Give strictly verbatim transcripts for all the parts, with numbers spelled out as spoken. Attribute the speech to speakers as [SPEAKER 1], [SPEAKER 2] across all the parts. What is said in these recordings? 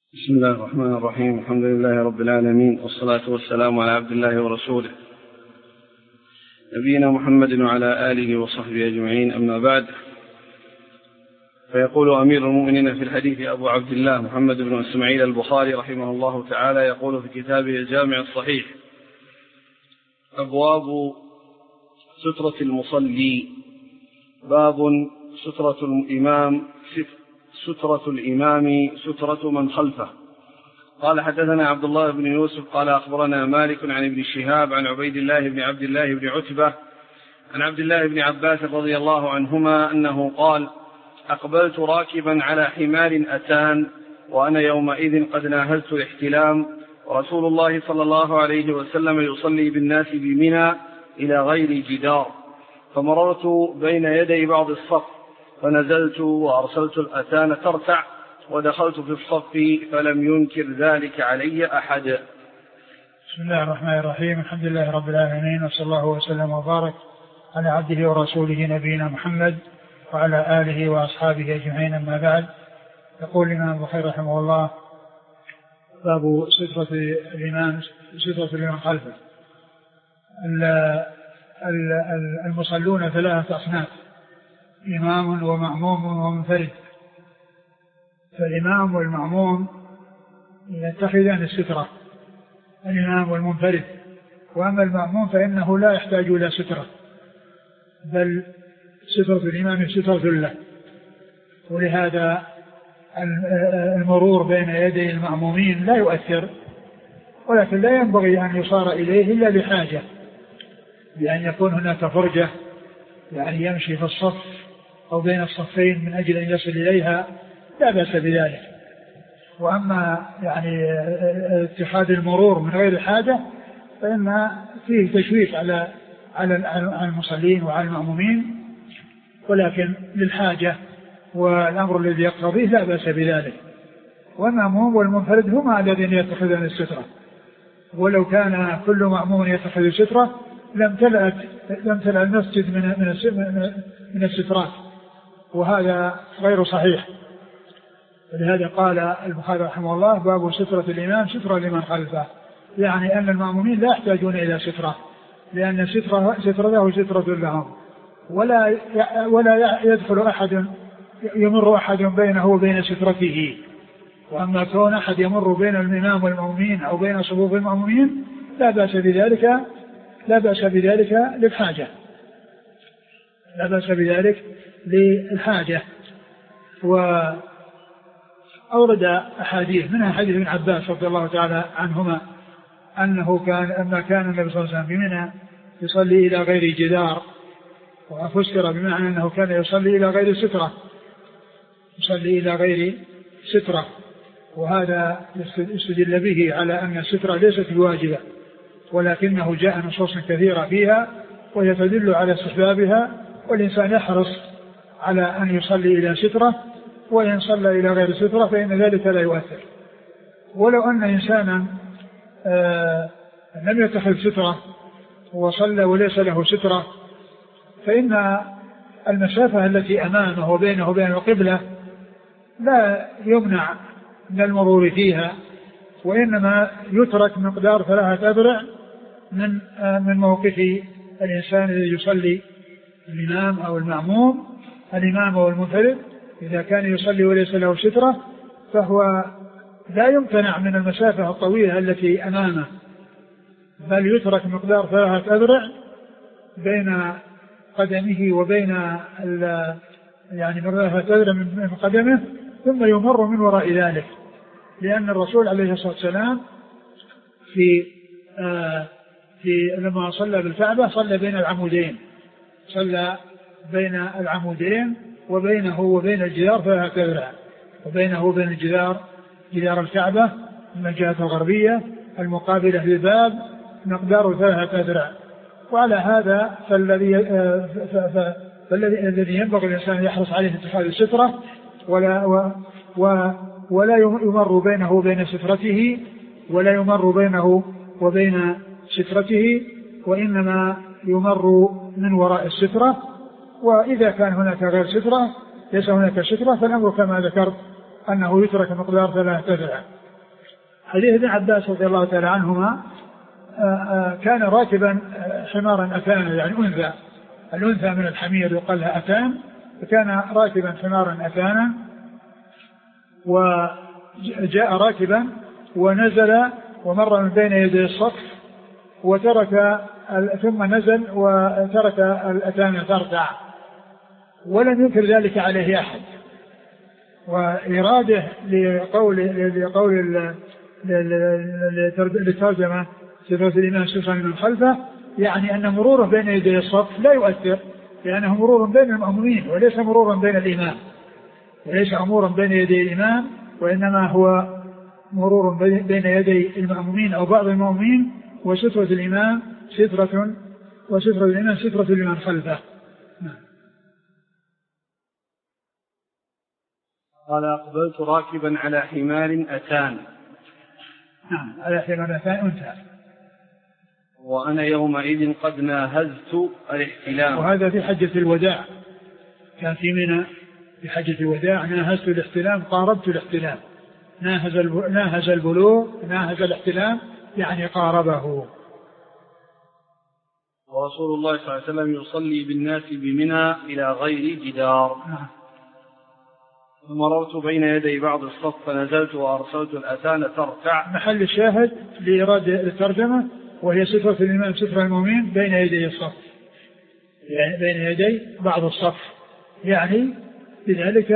[SPEAKER 1] بسم الله الرحمن الرحيم. الحمد لله رب العالمين، والصلاة والسلام على عبد الله ورسوله نبينا محمد وعلى آله وصحبه أجمعين، أما بعد. فيقول أمير المؤمنين في الحديث أبو عبد الله محمد بن إسماعيل البخاري رحمه الله تعالى، يقول في كتابه الجامع الصحيح: أبواب سترة المصلي. باب سترة الإمام سترة الإمام سترة من خلفه. قال: حدثنا عبد الله بن يوسف قال أخبرنا مالك عن ابن شهاب عن عبيد الله بن عبد الله بن عتبة عن عبد الله بن عباس رضي الله عنهما أنه قال: أقبلت راكبا على حمار أتان وأنا يومئذ قد ناهزت الاحتلام، ورسول الله صلى الله عليه وسلم يصلي بالناس بمنى إلى غير جدار، فمررت بين يدي بعض الصف فنزلت وأرسلت الأتان ترتع ودخلت في الصف فلم ينكر ذلك علي أحد.
[SPEAKER 2] بسم الله الرحمن الرحيم. الحمد لله رب العالمين، وصلى الله وسلم وبارك على عبده ورسوله نبينا محمد وعلى آله وأصحابه أجمعين، أما بعد. يقول الإمام البخاري رحمه الله: باب سترة الإمام سترة الإمام خلفه. المصلون ثلاثة أصناف: إمام ومأموم ومنفرد. فالإمام والمأموم يتخذان السترة، الإمام والمنفرد. وأما المأموم فإنه لا يحتاج إلى سترة، بل سترة الإمام سترة له، ولهذا المرور بين يدي المأمومين لا يؤثر، ولكن لا ينبغي أن يصار إليه إلا لحاجة، بأن يكون هناك فرجة، يعني يمشي في الصف أو بين الصفين من أجل أن يصل إليها، لا بأس بذلك. وأما يعني اتخاذ المرور من غير حاجة فإن فيه تشويش على على المصلين وعلى المأمومين، ولكن للحاجة والأمر الذي يقتضيه لا بأس بذلك. والمأموم والمنفرد هما الذين يتخذون السترة، ولو كان كل مأموم يتخذ السترة لم تلأ لم تلأ المسجد من من من السترات، وهذا غير صحيح. ولهذا قال البخاري رحمه الله: باب سترة الإمام سترة لمن خلفه، يعني أن المأمومين لا يحتاجون إلى سترة، لأن سترة سترته سترة لهم، ولا ولا يدخل أحد يمر أحد بينه وبين سترته. وأما كون أحد يمر بين الإمام والمأمومين أو بين صفوف المأمومين لا بأس بذلك لا بأس بذلك للحاجة لا بأس بذلك للحاجة. وأورد أحاديث، منها حديث ابن عباس رضي الله تعالى عنهما أنه كان أما كان النبي صلى الله عليه وسلم بمنى يصلي إلى غير جدار، وفسر بمعنى أنه كان يصلي إلى غير سترة يصلي إلى غير سترة وهذا يستدل به على أن السترة ليست بواجبة، ولكنه جاء نصوص كثيرة فيها وهي تدل على استحبابها، والإنسان يحرص على أن يصلي إلى سترة، وإن صلى إلى غير سترة فإن ذلك لا يؤثر. ولو أن إنسانا آه لم يتخذ سترة وصلى وليس له سترة، فإن المسافة التي أمامه وبينه وبين القبلة لا يمنع من المرور فيها، وإنما يترك مقدار ثلاثة أذرع من من موقف الإنسان الذي يصلي، الإمام أو المأموم، الإمام أو المنفرد. إذا كان يصلي وليس له سترة فهو لا يمتنع من المسافة الطويلة التي أمامه، بل يترك مقدار ثلاثة أذرع بين قدمه وبين يعني مقدار ثلاثة أذرع من قدمه، ثم يمر من وراء ذلك، لأن الرسول عليه الصلاة والسلام في آه في لما صلى بالكعبة صلى بين العمودين صلى بين العمودين وبينه وبين الجدار ثلاثة أذرع، وبينه وبين الجدار جدار الكعبة من الجهة الغربية المقابلة للباب مقدار ثلاثة أذرع. وعلى هذا فالذي آه فالذي الذي ينبغي الإنسان يحرص عليه اتخاذ السترة، ولا و و ولا يمر بينه وبين سترته ولا يمر بينه وبين سترته وإنما يمر من وراء السترة. وإذا كان هناك غير سترة ليس هناك سترة، فالأمر كما ذكرت أنه يترك مقدار ثلاثة أذرع. حديث ابن عباس رضي الله تعالى عنهما كان راكبا حمارا أتانا يعني أنثى، الأنثى من الحمير يقال لها أتان، فكان راكبا حمارا أتانا وجاء راكبا ونزل ومر من بين يدي الصف وترك ثم نزل وترك الأتان ترتع ولم ينكر ذلك عليه أحد. وإراده لقول لقول للترجمة صفة الإمام صفة من خلفه يعني أن مروره بين يدي الصف لا يؤثر، لأنه مرور بين المأمومين وليس مرورا بين الإمام، وليس أمورا بين يدي الإمام، وإنما هو مرور بين يدي المأمومين أو بعض المأمومين، وسترة الإمام سترة وسترة الإمام سترة لمن خلفه.
[SPEAKER 1] قال أقبلت راكبا على حمار أتان.
[SPEAKER 2] نعم على حمار أتان أنثى.
[SPEAKER 1] وأنا يومئذ قد ناهزت الاحتلام.
[SPEAKER 2] وهذا في حجة الوداع، كان في منى في حجة الوداع ناهزت الاحتلام، قاربت الاحتلام. ناهز ناهز البلوغ ناهز الاحتلام يعني قاربه.
[SPEAKER 1] ورسول الله صلى الله عليه وسلم يصلي بالناس بمنى إلى غير جدار.
[SPEAKER 2] نعم.
[SPEAKER 1] مررت بين يدي بعض الصف فنزلت وأرسلت الأتان ترتع.
[SPEAKER 2] محل الشاهد لإرادة الترجمة وهي سترة الإمام سترة المؤمنين بين يدي الصف، يعني بين يدي بعض الصف، يعني لذلك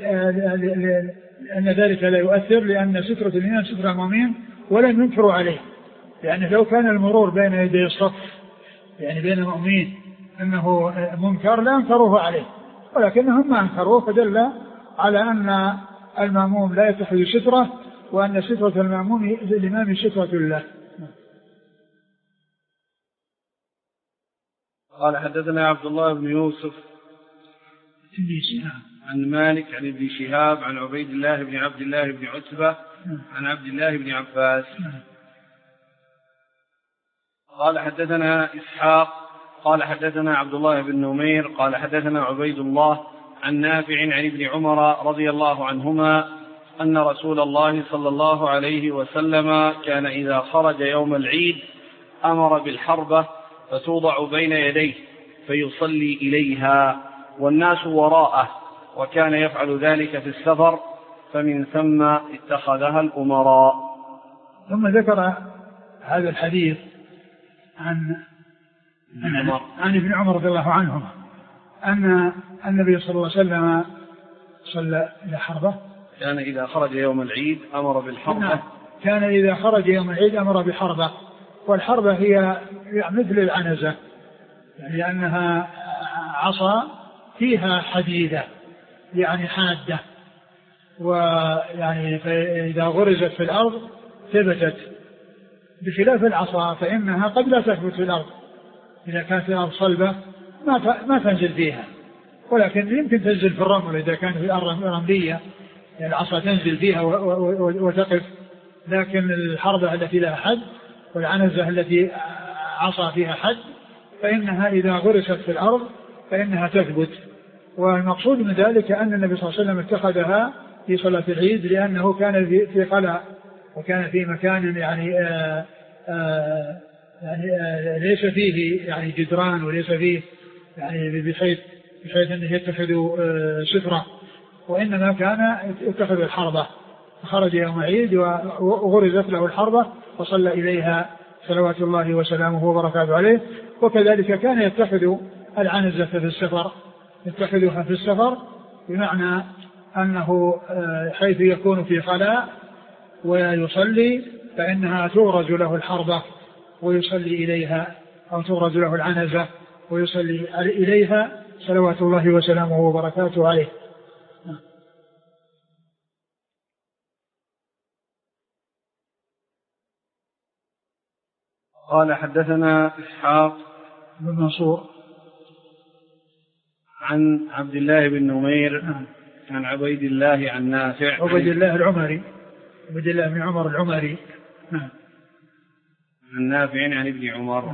[SPEAKER 2] لأن ذلك لا يؤثر، لأن سترة الإمام سترة المؤمنين ولم ينكروا عليه، لأن لو كان المرور بين يدي الصف يعني بين المؤمنين أنه منكر لا أنكروه عليه، ولكنهم ما أنكروه، فدل على أن المأموم لا يتخذ سترة، وأن سترة المأموم الإمام سترة الله.
[SPEAKER 1] قال حدثنا عبد الله بن يوسف عن مالك عن ابن شهاب عن عبيد الله بن عبد الله بن عتبة عن عبد الله بن عباس قال حدثنا إسحاق قال حدثنا عبد الله بن نمير قال حدثنا عبيد الله عن نافع عن ابن عمر رضي الله عنهما أن رسول الله صلى الله عليه وسلم كان إذا خرج يوم العيد أمر بالحربة فتوضع بين يديه فيصلي إليها والناس وراءه، وكان يفعل ذلك في السفر، فمن ثم اتخذها الأمراء.
[SPEAKER 2] ثم ذكر هذا الحديث عن عن ابن عمر رضي الله عنهما أن النبي صلى الله عليه وسلم صلى إلى حربة،
[SPEAKER 1] كان إذا خرج يوم العيد أمر بالحربة.
[SPEAKER 2] كان إذا خرج يوم العيد أمر بحربة، والحربة هي مثل العنزة، يعني لأنها عصا فيها حديدة يعني حادة، ويعني إذا غرزت في الأرض ثبتت، بخلاف العصا فإنها قد لا تثبت في الأرض، إذا كانت الأرض صلبة ما ما تنزل فيها، ولكن يمكن تنزل في الرمل إذا كانت في الأرض رملية، يعني العصا تنزل فيها وتقف. لكن الحربة التي لها حد والعنزة التي عصا فيها حد فإنها إذا غرست في الأرض فإنها تثبت. والمقصود من ذلك أن النبي صلى الله عليه وسلم اتخذها في صلاة العيد لأنه كان في قلع، وكان في مكان يعني آآ آآ يعني آآ ليس فيه يعني جدران، وليس فيه يعني بحيث بحيث أنه يتخذ سترة، وإنما كان يتخذ الحربة. خرج يوم عيد وغرزت له الحربة وصلى إليها صلوات الله وسلامه وبركاته عليه. وكذلك كان يتخذ العنزة في السفر، يتخذها في السفر بمعنى أنه حيث يكون في خلاء ويصلي فإنها تغرز له الحربة ويصلي إليها، أو تغرز له العنزة ويصلي إليها صلوات الله وسلامه وبركاته عليه.
[SPEAKER 1] قال حدثنا إسحاق
[SPEAKER 2] بن منصور
[SPEAKER 1] عن عبد الله بن نمير عن عبيد الله عن نافع
[SPEAKER 2] عبيد الله العمري عبيد الله بن عمر العمري
[SPEAKER 1] عن نافع عن ابن عمر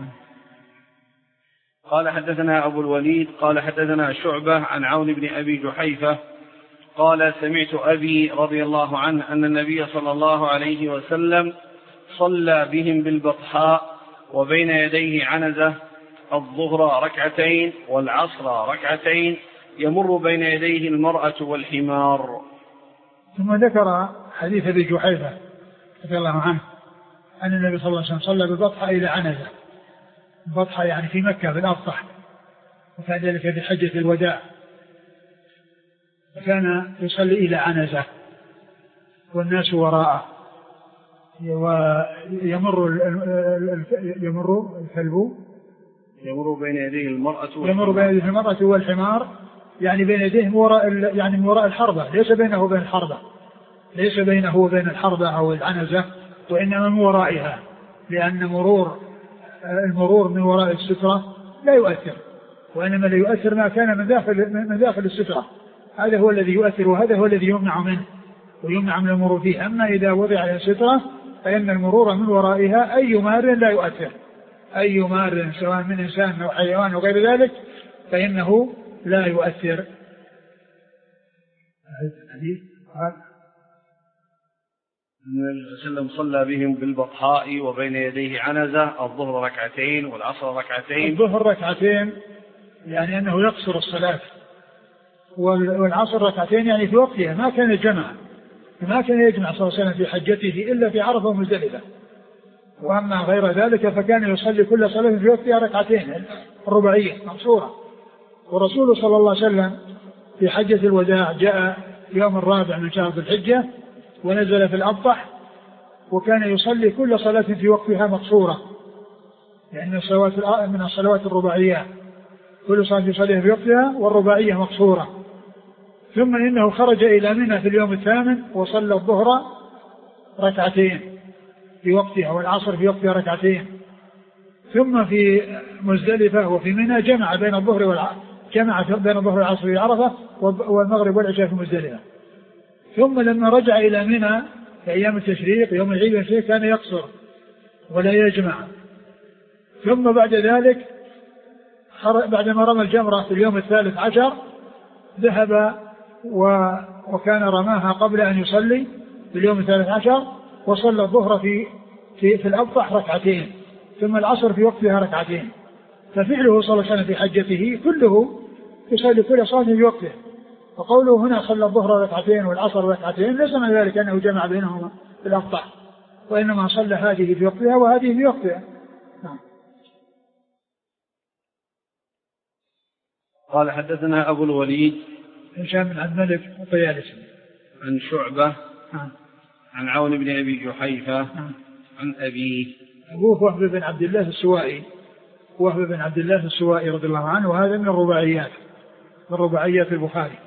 [SPEAKER 1] قال حدثنا أبو الوليد قال حدثنا شعبة عن عون بن أبي جحيفة قال سمعت أبي رضي الله عنه أن النبي صلى الله عليه وسلم صلى بهم بالبطحاء وبين يديه عنزة الظهر ركعتين والعصر ركعتين يمر بين يديه المرأة والحمار.
[SPEAKER 2] ثم ذكر حديث أبي جحيفة رضي الله عنه أن النبي صلى الله عليه وسلم صلى بالبطحاء إلى عنزة. البطحاء يعني في مكة في الأبطح، وكان ذلك في حجة الوداع، فكان يصلي إلى عنزة والناس وراءه، ويمر يمر الكلب
[SPEAKER 1] يمر بين يديه المرأة
[SPEAKER 2] يمر بين يديه المرأة والحمار، يعني بين يديه وراء يعني من وراء الحربة، ليس بينه وبين الحربة، ليس بينه وبين الحربة أو العنزة، وإنما من ورائها، لأن مرور المرور من وراء السترة لا يؤثر، وإنما لا يؤثر ما كان من داخل من داخل السترة، هذا هو الذي يؤثر، وهذا هو الذي يمنع منه ويمنع من المرور فيه. أما إذا وضع السترة فإن المرور من ورائها أي مار لا يؤثر، أي مار سواء من إنسان أو حيوان أو غير ذلك فإنه لا يؤثر.
[SPEAKER 1] النبي صلى الله عليه وسلم صلى بهم بالبطحاء وبين يديه عنزة الظهر ركعتين والعصر ركعتين.
[SPEAKER 2] الظهر ركعتين يعني أنه يقصر الصلاة، والعصر ركعتين يعني في وقتها، ما كان الجمع، ما كان يجمع صلى الله عليه وسلم في حجته إلا في عرفة ومزدلفة، وأما غير ذلك فكان يصلي كل صلاة في وقتها ركعتين الرباعية مقصورة. ورسول صلى الله عليه وسلم في حجة الوداع جاء يوم الرابع من شهر ذي الحجة ونزل في الأبطح، وكان يصلي كل صلاة في وقتها مقصورة، لأن الصلوات من الصلوات الرباعية كل صلاة يصليها في وقتها والرباعية مقصورة. ثم إنه خرج إلى منى في اليوم الثامن وصلى الظهر ركعتين في وقتها والعصر في وقتها ركعتين، ثم في مزدلفة وفي منى جمع بين الظهر والعصر، جمع بين الظهر والعصر في عرفة والمغرب والعشاء في مزدلفة. ثم لما رجع إلى منى في أيام التشريق يوم العيد والتشريق كان يقصر ولا يجمع. ثم بعد ذلك بعدما رمى الجمرة في اليوم الثالث عشر ذهب وكان رماها قبل أن يصلي في اليوم الثالث عشر، وصلى الظهر في في, في الأبطح ركعتين، ثم العصر في وقتها ركعتين. ففعله صلى الله عليه وسلم في حجته كله يصلي كل صلاة في وقته. وقوله هنا صلى الظهر ركعتين والعصر ركعتين ليس من ذلك أنه جمع بينهما في الأبطح، وإنما صلى هذه في وقتها وهذه في وقتها. نعم.
[SPEAKER 1] قال حدثنا أبو الوليد
[SPEAKER 2] هشام بن عبد الملك الطيالسي
[SPEAKER 1] عن شعبة
[SPEAKER 2] نعم.
[SPEAKER 1] عن عون بن أبي جحيفة
[SPEAKER 2] نعم.
[SPEAKER 1] عن أبيه
[SPEAKER 2] أبوه وهب بن عبد الله السوائي، وهب بن عبد الله السوائي رضي الله عنه، وهذا من الرباعيات من رباعيات البخاري.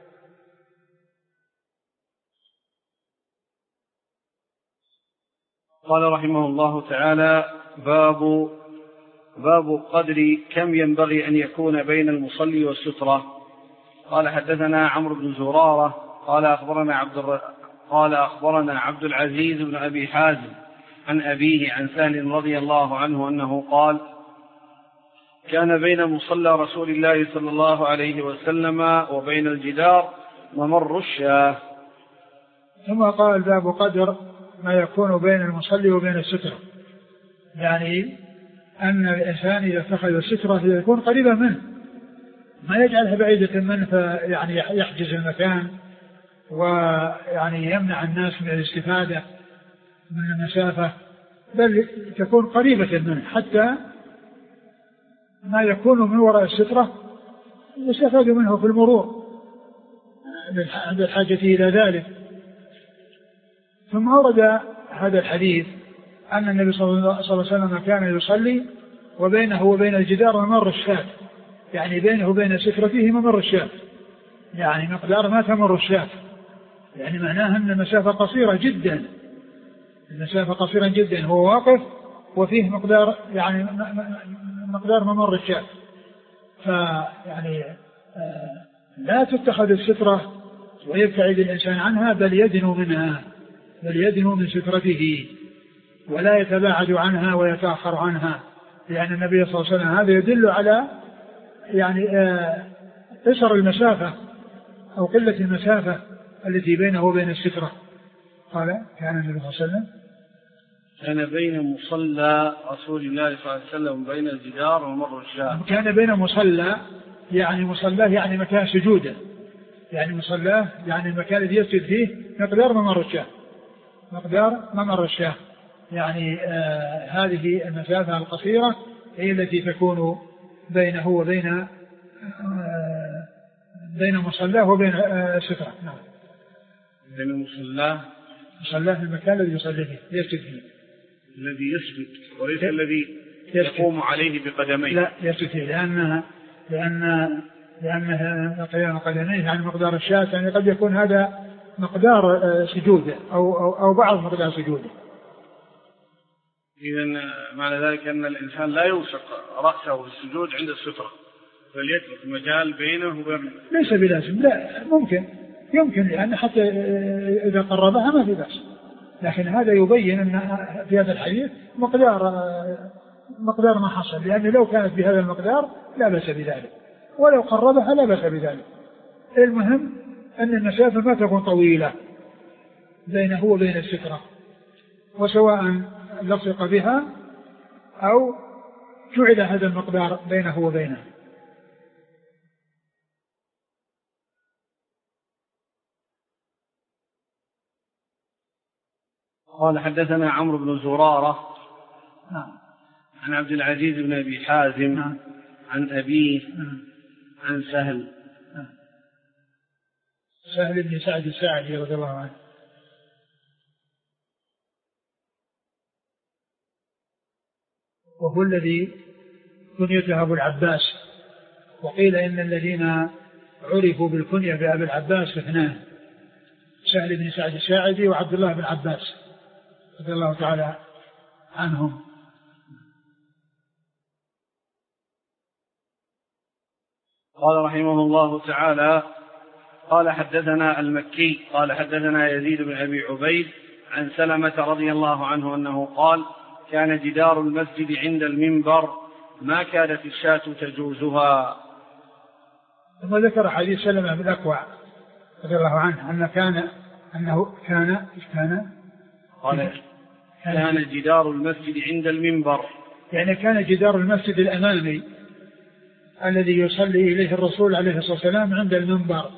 [SPEAKER 1] قال رحمه الله تعالى باب باب قدر كم ينبغي أن يكون بين المصلي والسترة. قال حدثنا عمرو بن زرارة قال أخبرنا عبد الر... قال أخبرنا عبد العزيز بن أبي حازم عن أبيه عن سهل رضي الله عنه أنه قال كان بين مصلى رسول الله صلى الله عليه وسلم وبين الجدار ممر الشاة.
[SPEAKER 2] ثم قال باب قدر ما يكون بين المصلي وبين السترة، يعني أن الإنسان إذا اتخذ السترة يكون قريبا منه، ما يجعلها بعيدة منه فيعني يحجز المكان ويعني يمنع الناس من الاستفادة من المسافة، بل تكون قريبة منه حتى ما يكون من وراء السترة يستفاد منه في المرور عند الحاجة إلى ذلك. ثم أورد هذا الحديث أن النبي صلى الله عليه وسلم كان يصلي وبينه وبين الجدار ممر الشاة، يعني بينه وبين سترته ممر الشاة، يعني مقدار ما تمر الشاة، يعني معناها أن المسافة قصيرة جدا، المسافة قصيرة جدا، هو واقف وفيه مقدار يعني مقدار ممر الشاة. فيعني لا تتخذ السترة ويبتعد الإنسان عنها، بل يدنو منها، بل يدنو من سترته ولا يتباعد عنها ويتأخر عنها، لأن النبي صلى الله عليه وسلم هذا يدل على يعني قصر المسافة أو قلة المسافة التي بينه وبين السترة. قال كان النبي صلى الله عليه وسلم
[SPEAKER 1] كان بين مصلى رسول الله صلى الله عليه وسلم بين الجدار وممر الشاة.
[SPEAKER 2] كان بين مصلى يعني مصلاه يعني مكان سجوده، يعني مصلاه يعني المكان الذي يسجد فيه مقدار ممر الشاة، مقدار ممر الشاة، يعني آه هذه المسافة القصيرة هي التي تكون بينه وبين آه بين مصلاه وبين آه السترة. نعم.
[SPEAKER 1] بين مصلاه
[SPEAKER 2] مصلاه في المكان الذي يصلي فيه يسجد فيه،
[SPEAKER 1] الذي يسجد وليس الذي يقوم عليه بقدميه.
[SPEAKER 2] لا يسجد فيه لأنها لأن لأنها قيام قدميه عن مقدار الشاة، يعني قد يكون هذا مقدار سجوده أو, أو, أو بعض مقدار سجوده.
[SPEAKER 1] إذن معنى ذلك أن الإنسان لا يوثق رأسه في السجود عند السترة، بل يترك مجال بينه وبين.
[SPEAKER 2] ليس بلازم، لا ممكن يمكن لأن حتى إذا قربها ما في بأس، لكن هذا يبين أن في هذا الحديث مقدار مقدار ما حصل، لأن لو كانت بهذا المقدار لا بأس بذلك، ولو قربها لا بأس بذلك. المهم أن المسافة ما تكون طويلة بينه وبين السترة، وسواء لصق بها أو جعل هذا المقدار بينه وبينه.
[SPEAKER 1] قال حدثنا عمرو بن زرارة
[SPEAKER 2] نعم.
[SPEAKER 1] عن عبد العزيز بن أبي حازم
[SPEAKER 2] نعم.
[SPEAKER 1] عن أبيه
[SPEAKER 2] نعم.
[SPEAKER 1] عن سهل
[SPEAKER 2] نعم. سهل بن سعد الساعدي رضي الله عنه، وهو الذي كنيته أبو العباس، وقيل إن الذين عرفوا بالكنية بأبي العباس اثنان، سهل بن سعد الساعدي وعبد الله بن عباس رضي الله تعالى عنهم.
[SPEAKER 1] قال رحمه الله تعالى قال حدثنا المكي قال حدثنا يزيد بن أبي عبيد عن سلمة رضي الله عنه أنه قال كان جدار المسجد عند المنبر ما كادت الشاة تجوزها.
[SPEAKER 2] ثم ذكر حديث سلمة بن الأكوع رضي الله عنه أن كان أنه كان كان
[SPEAKER 1] قال كان جدار المسجد عند المنبر،
[SPEAKER 2] يعني كان جدار المسجد الأمامي الذي يصلي إليه الرسول عليه الصلاة والسلام عند المنبر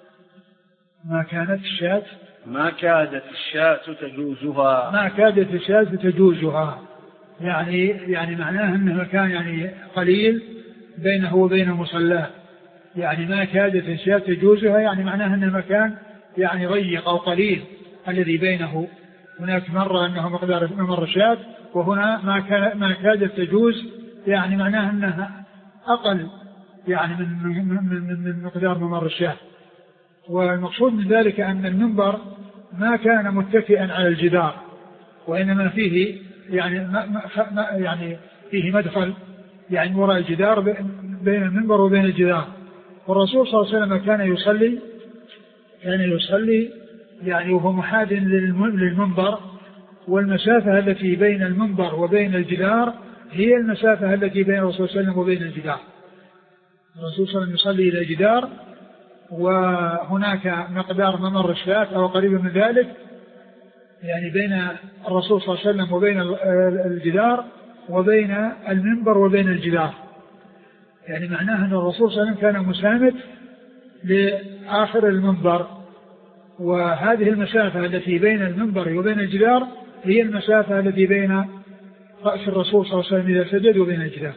[SPEAKER 2] ما كانت الشاة
[SPEAKER 1] ما كادت الشاة تجوزها
[SPEAKER 2] ما كادت الشاة تجوزها يعني يعني معناه أنه كان يعني قليل بينه وبين مصلاه، يعني ما كادت الشاة تجوزها يعني معناه أن المكان يعني ضيق أو قليل الذي بينه. هناك مرة أنه مقدار ممر الشاة، وهنا ما كان ما كادت تجوز يعني معناه أنها أقل يعني من من من, من مقدار ممر الشاة. والمقصود من ذلك أن المنبر ما كان متكئا على الجدار، وإنما فيه يعني ما ما يعني فيه مدخل يعني وراء الجدار بين المنبر وبين الجدار. والرسول صلى الله عليه وسلم كان يصلي كان يصلي يعني وهو محاذ للمنبر، والمسافة التي بين المنبر وبين الجدار هي المسافة التي بين الرسول صلى الله عليه وسلم وبين الجدار. الرسول صلى الله عليه وسلم يصلي إلى الجدار، وهناك مقدار ممر الشاة أو قريب من ذلك يعني بين الرسول صلى الله عليه وسلم وبين الجدار وبين المنبر وبين الجدار، يعني معناه أن الرسول صلى الله عليه وسلم كان مساند لآخر المنبر، وهذه المسافة التي بين المنبر وبين الجدار هي المسافة التي بين رأس الرسول صلى الله عليه وسلم إذا سجد وبين الجدار.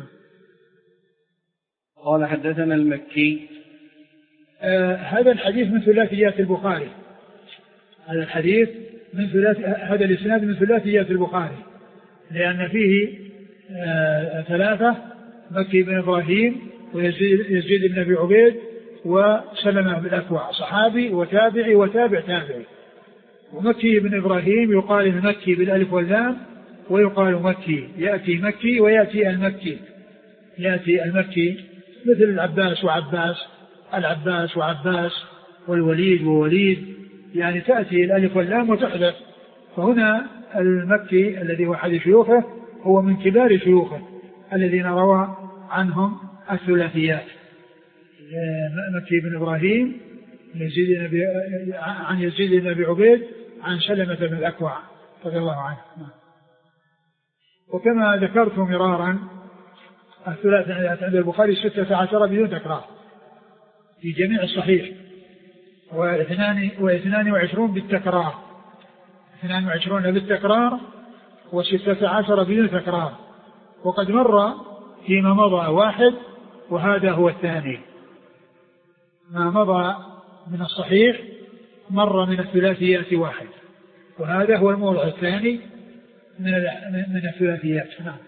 [SPEAKER 1] قال حدثنا المكي
[SPEAKER 2] آه هذا الحديث من ثلاثيات البخاري هذا الحديث من ثلاث هذا الإسناد من ثلاثيات البخاري، لأن فيه آه ثلاثة: مكي بن إبراهيم ويزيد بن أبي عبيد وسلمة بن الأكوع، صحابي وتابعي وتابع تابعي. ومكي بن إبراهيم يقال المكي بالألف واللام ويقال مكي، يأتي مكي ويأتي المكي، يأتي المكي مثل العباس وعباس، العباس وعباس، والوليد ووليد، يعني تأتي الألف واللام وتحذف. فهنا المكي الذي هو أحد شيوخه هو من كبار شيوخه الذين روى عنهم الثلاثيات: مكي بن إبراهيم يزيد بن عن يزيد بن أبي عبيد عن سلمة بن الأكوع رضي الله عنه. وكما ذكرت مرارا الثلاث عند البخاري ستة عشر بدون تكرار في جميع الصحيح، واثنان واثنان وعشرون بالتكرار، اثنان وعشرون بالتكرار وستة عشر بدون تكرار. وقد مر فيما مضى واحد وهذا هو الثاني. ما مضى من الصحيح مر من الثلاثيات واحد، وهذا هو الموضع الثاني من من الثلاثيات. نعم.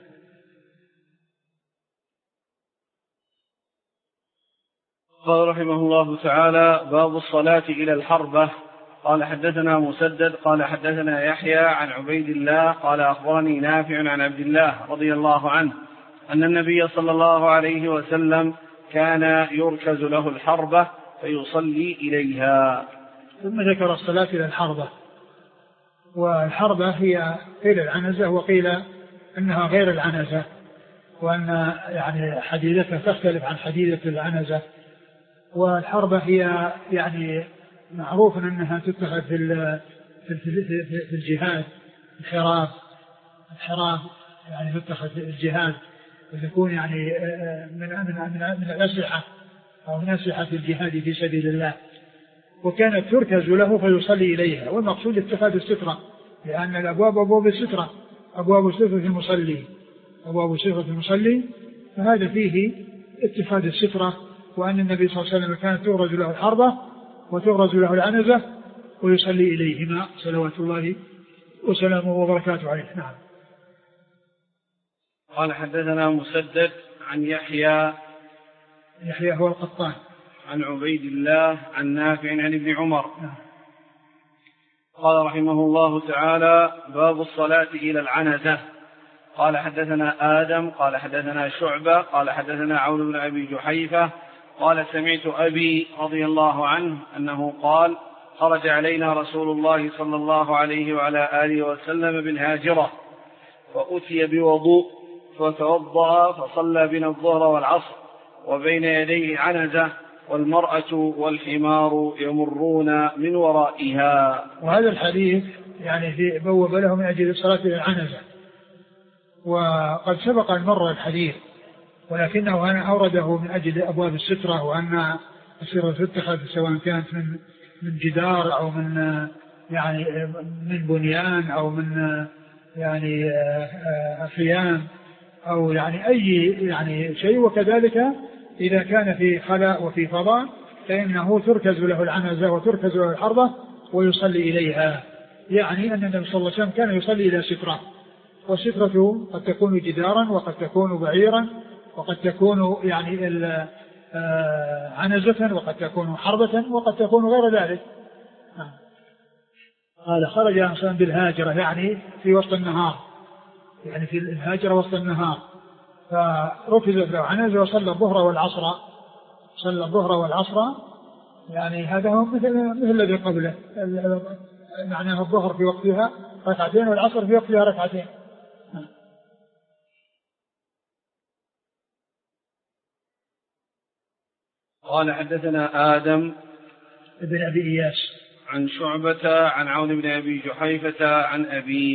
[SPEAKER 1] قال رحمه الله تعالى: باب الصلاة إلى الحربة. قال حدثنا مسدد قال حدثنا يحيى عن عبيد الله قال أخبرني نافع عن عبد الله رضي الله عنه أن النبي صلى الله عليه وسلم كان يركز له الحربة فيصلي إليها.
[SPEAKER 2] ثم ذكر الصلاة إلى الحربة، والحربة هي قيل العنزة وقيل أنها غير العنزة، وأن يعني حديدتها تختلف عن حديدة العنزة. والحربة هي يعني معروف أنها تتخذ في في الجهاد، الحراب الحراب يعني تتخذ في الجهاد وتكون يعني من من من الأسلحة أو من أسلحة الجهاد في سبيل الله. وكانت تركز له فيصلي إليها، والمقصود اتخاذ السترة، لأن الأبواب أبواب السترة، أبواب سترة المصلي أبواب سترة المصلي فهذا فيه اتخاذ السترة، وأن النبي صلى الله عليه وسلم كانت تغرز له الحربة وتغرز له العنزة ويصلي إليهما صلوات الله وسلامه وبركاته عليه. نعم.
[SPEAKER 1] قال حدثنا مسدد عن يحيى
[SPEAKER 2] يحيى هو القطان
[SPEAKER 1] عن عبيد الله عن نافع عن ابن عمر.
[SPEAKER 2] نعم.
[SPEAKER 1] قال رحمه الله تعالى: باب الصلاة إلى العنزة. قال حدثنا آدم قال حدثنا شعبة قال حدثنا عون بن أبي جحيفة قال سمعت أبي رضي الله عنه أنه قال: خرج علينا رسول الله صلى الله عليه وعلى آله وسلم بالهاجرة فأتي بوضوء فتوضأ فصلى بنا الظهر والعصر وبين يديه عنزة والمرأة والحمار يمرون من ورائها.
[SPEAKER 2] وهذا الحديث يعني في بوب له من أجل الصلاة إلى العنزة، وقد سبق أن مر الحديث، ولكنه أنا أورده من أجل أبواب السترة، وأن السترة تتخذ سواء كانت من من جدار أو من يعني من بنيان أو من يعني خيام أو يعني أي يعني شيء. وكذلك إذا كان في خلاء وفي فضاء فإنه تركز له العنزة وتركز له الحربة ويصلي إليها، يعني أن النبي صلى الله عليه وسلم كان يصلي إلى سترة، والسترة قد تكون جدارا وقد تكون بعيرا وقد تكون يعني عنزة وقد تكون حربة وقد تكون غير ذلك. قال: خرج إنسان بالهاجرة يعني في وسط النهار، يعني في الهاجرة وسط النهار، فركزت له عنزة وصلى الظهر والعصر صلى الظهر والعصر يعني هذا هو مثل مثل الذي قبله، معناه الظهر في وقتها ركعتين والعصر في وقتها ركعتين.
[SPEAKER 1] قال حدثنا آدم
[SPEAKER 2] ابن أبي إياس
[SPEAKER 1] عن شعبة عن عون بن أبي جحيفة عن أبيه.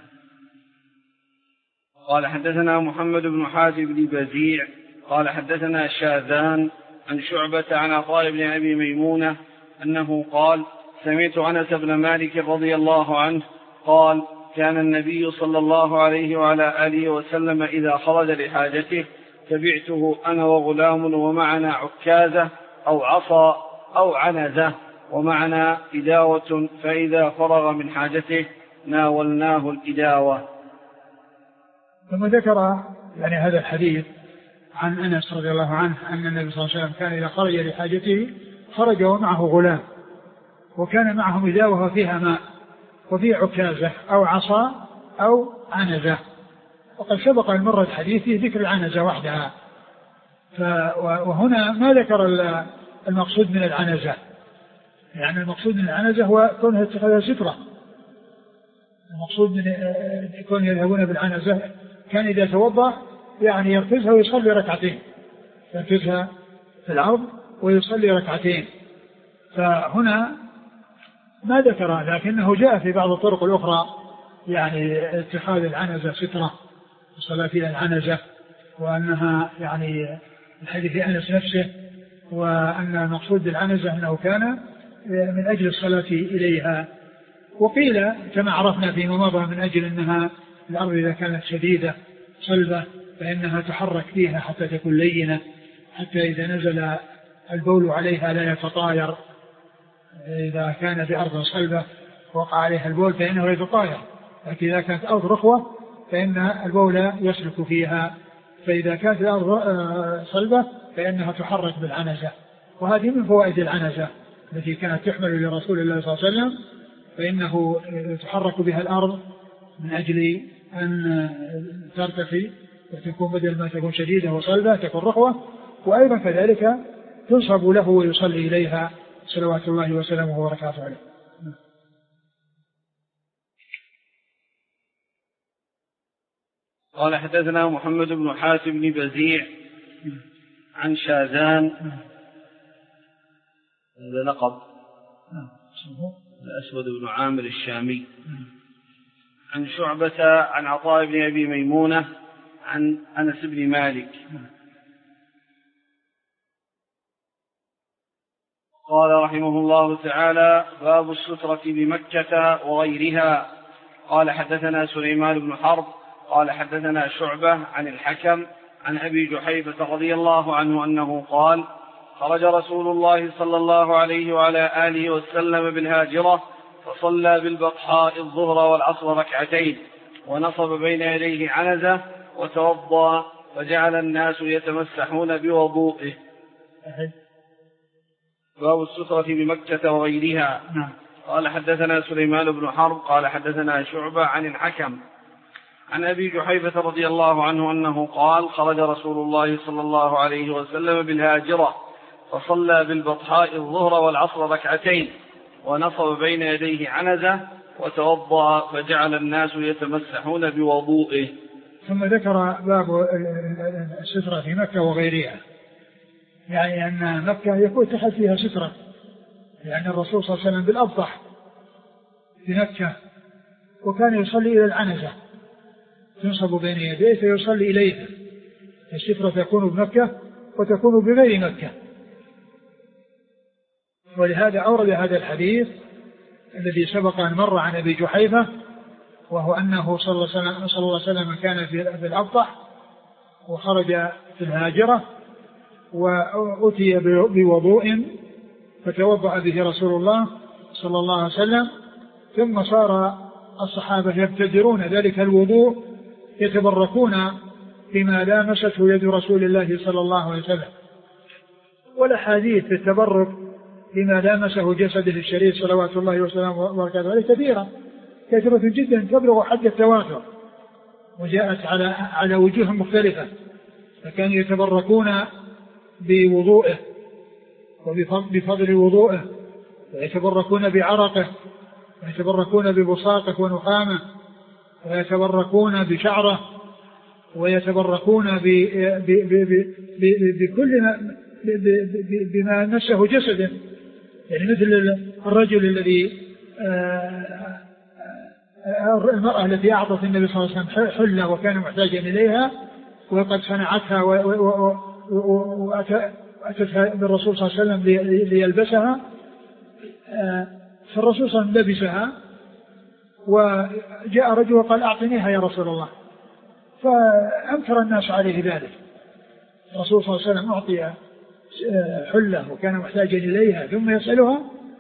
[SPEAKER 1] قال حدثنا محمد بن حاتم بن بزيع قال حدثنا شاذان عن شعبة عن عطاء بن أبي ميمونة أنه قال: سمعت أنس بن مالك رضي الله عنه قال: كان النبي صلى الله عليه وعلى آله وسلم إذا خرج لحاجته تبعته أنا وغلام ومعنا عكازة أو عصا أو عنزة ومعنا إداوة، فإذا فرغ من حاجته ناولناه الإداوة.
[SPEAKER 2] ثم ذكر يعني هذا الحديث عن أنس رضي الله عنه أن النبي صلى الله عليه وسلم كان إذا خرج لحاجته خرج ومعه غلام، وكان معهم إداوة فيها ماء وفيه عكازة أو عصا أو عنزة. وقد سبق المرة الحديث في ذكر العنزة وحدها، وهنا ما ذكر المقصود من العنزة، يعني المقصود من العنزة هو كونها اتخاذها سترة. المقصود من كون يذهبون بالعنزة كان إذا توضأ يعني يركزها ويصلي ركعتين، يركزها في الأرض ويصلي ركعتين، فهنا ما ذكر، لكنه جاء في بعض الطرق الأخرى يعني اتخاذ العنزة سترة الصلاة فيها العنزة، وأنها يعني الحديث أنس نفسه، وأن المقصود بالعنزة أنه كان من أجل الصلاة إليها. وقيل كما عرفنا فيما مضى من أجل أنها الأرض إذا كانت شديدة صلبة فإنها تحرك فيها حتى تكون لينة، حتى إذا نزل البول عليها لا يتطاير. إذا كان في أرض صلبة وقع عليها البول فإنه يتطاير، لكن إذا كانت أرض رخوة فإن البول يسلك فيها. فإذا كانت الأرض صلبة فإنها تحرك بالعنزة، وهذه من فوائد العنزة التي كانت تحمل لرسول الله صلى الله عليه وسلم، فإنه تحرك بها الأرض من أجل أن ترتفي وتكون بدل ما تكون شديدة وصلبة تكون رخوة، وأيضا كذلك تنصب له ويصلي إليها صلوات الله وسلامه وبركاته عليه.
[SPEAKER 1] قال حدثنا محمد بن حاتم بن بزيع عن شاذان، هذا لقب الأسود بن عامر الشامي، عن شعبة عن عطاء بن أبي ميمونة عن أنس بن مالك قال رحمه الله تعالى: باب السترة بمكة وغيرها. قال حدثنا سليمان بن حرب قال حدثنا شعبة عن الحكم عن أبي جحيفة رضي الله عنه أنه قال: خرج رسول الله صلى الله عليه وعلى آله وسلم بالهاجرة فصلى بالبطحاء الظهر والعصر ركعتين، ونصب بين يديه عنزة وتوضأ، فجعل الناس يتمسحون بوضوئه. باب السترة بمكة وغيرها. قال حدثنا سليمان بن حرب قال حدثنا شعبة عن الحكم عن أبي جحيفة رضي الله عنه أنه قال: خرج رسول الله صلى الله عليه وسلم بالهاجرة فصلى بالبطحاء الظهر والعصر ركعتين، ونصب بين يديه عنزة وتوضأ، فجعل الناس يتمسحون بوضوئه.
[SPEAKER 2] ثم ذكر باب السترة في مكة وغيرها، يعني أن مكة يكون تحت فيها سترة، لأن الرسول صلى الله عليه وسلم بالأبطح في مكة وكان يصلي إلى العنزة تنصب بين يديه فيصلي إليها. السترة تكون بمكة وتكون بغير مكة، ولهذا أورد هذا الحديث الذي سبق أن مر عن أبي جحيفة، وهو أنه صلى الله عليه وسلم كان في الأبطح وخرج في الهاجرة وأتي بوضوء فتوضأ به رسول الله صلى الله عليه وسلم، ثم صار الصحابة يبتدرون ذلك الوضوء يتبركون بما لامسته يد رسول الله صلى الله عليه وسلم. والأحاديث في التبرك بما لامسه جسده الشريف صلوات الله وسلامه وبركاته عليه كثيرة كثيرة جدا تبلغ حد التواتر، وجاءت على على وجوه مختلفة، فكانوا يتبركون بوضوءه وبفضل وضوءه، ويتبركون بعرقه، ويتبركون ببصاقه ونخامه، ويتبركون بشعره، ويتبركون بكل ما بما مسه جسده، يعني مثل الرجل الذي المرأة التي أعطت النبي صلى الله عليه وسلم حلة وكان محتاجا إليها وقد صنعتها وأتتها بالرسول صلى الله عليه وسلم ليلبسها، فالرسول صلى الله عليه وسلم لبسها وجاء رجل وقال: أعطنيها يا رسول الله، فأنكر الناس عليه ذلك. الرسول صلى الله عليه وسلم أعطي حلة وكان محتاجا إليها ثم يسألها،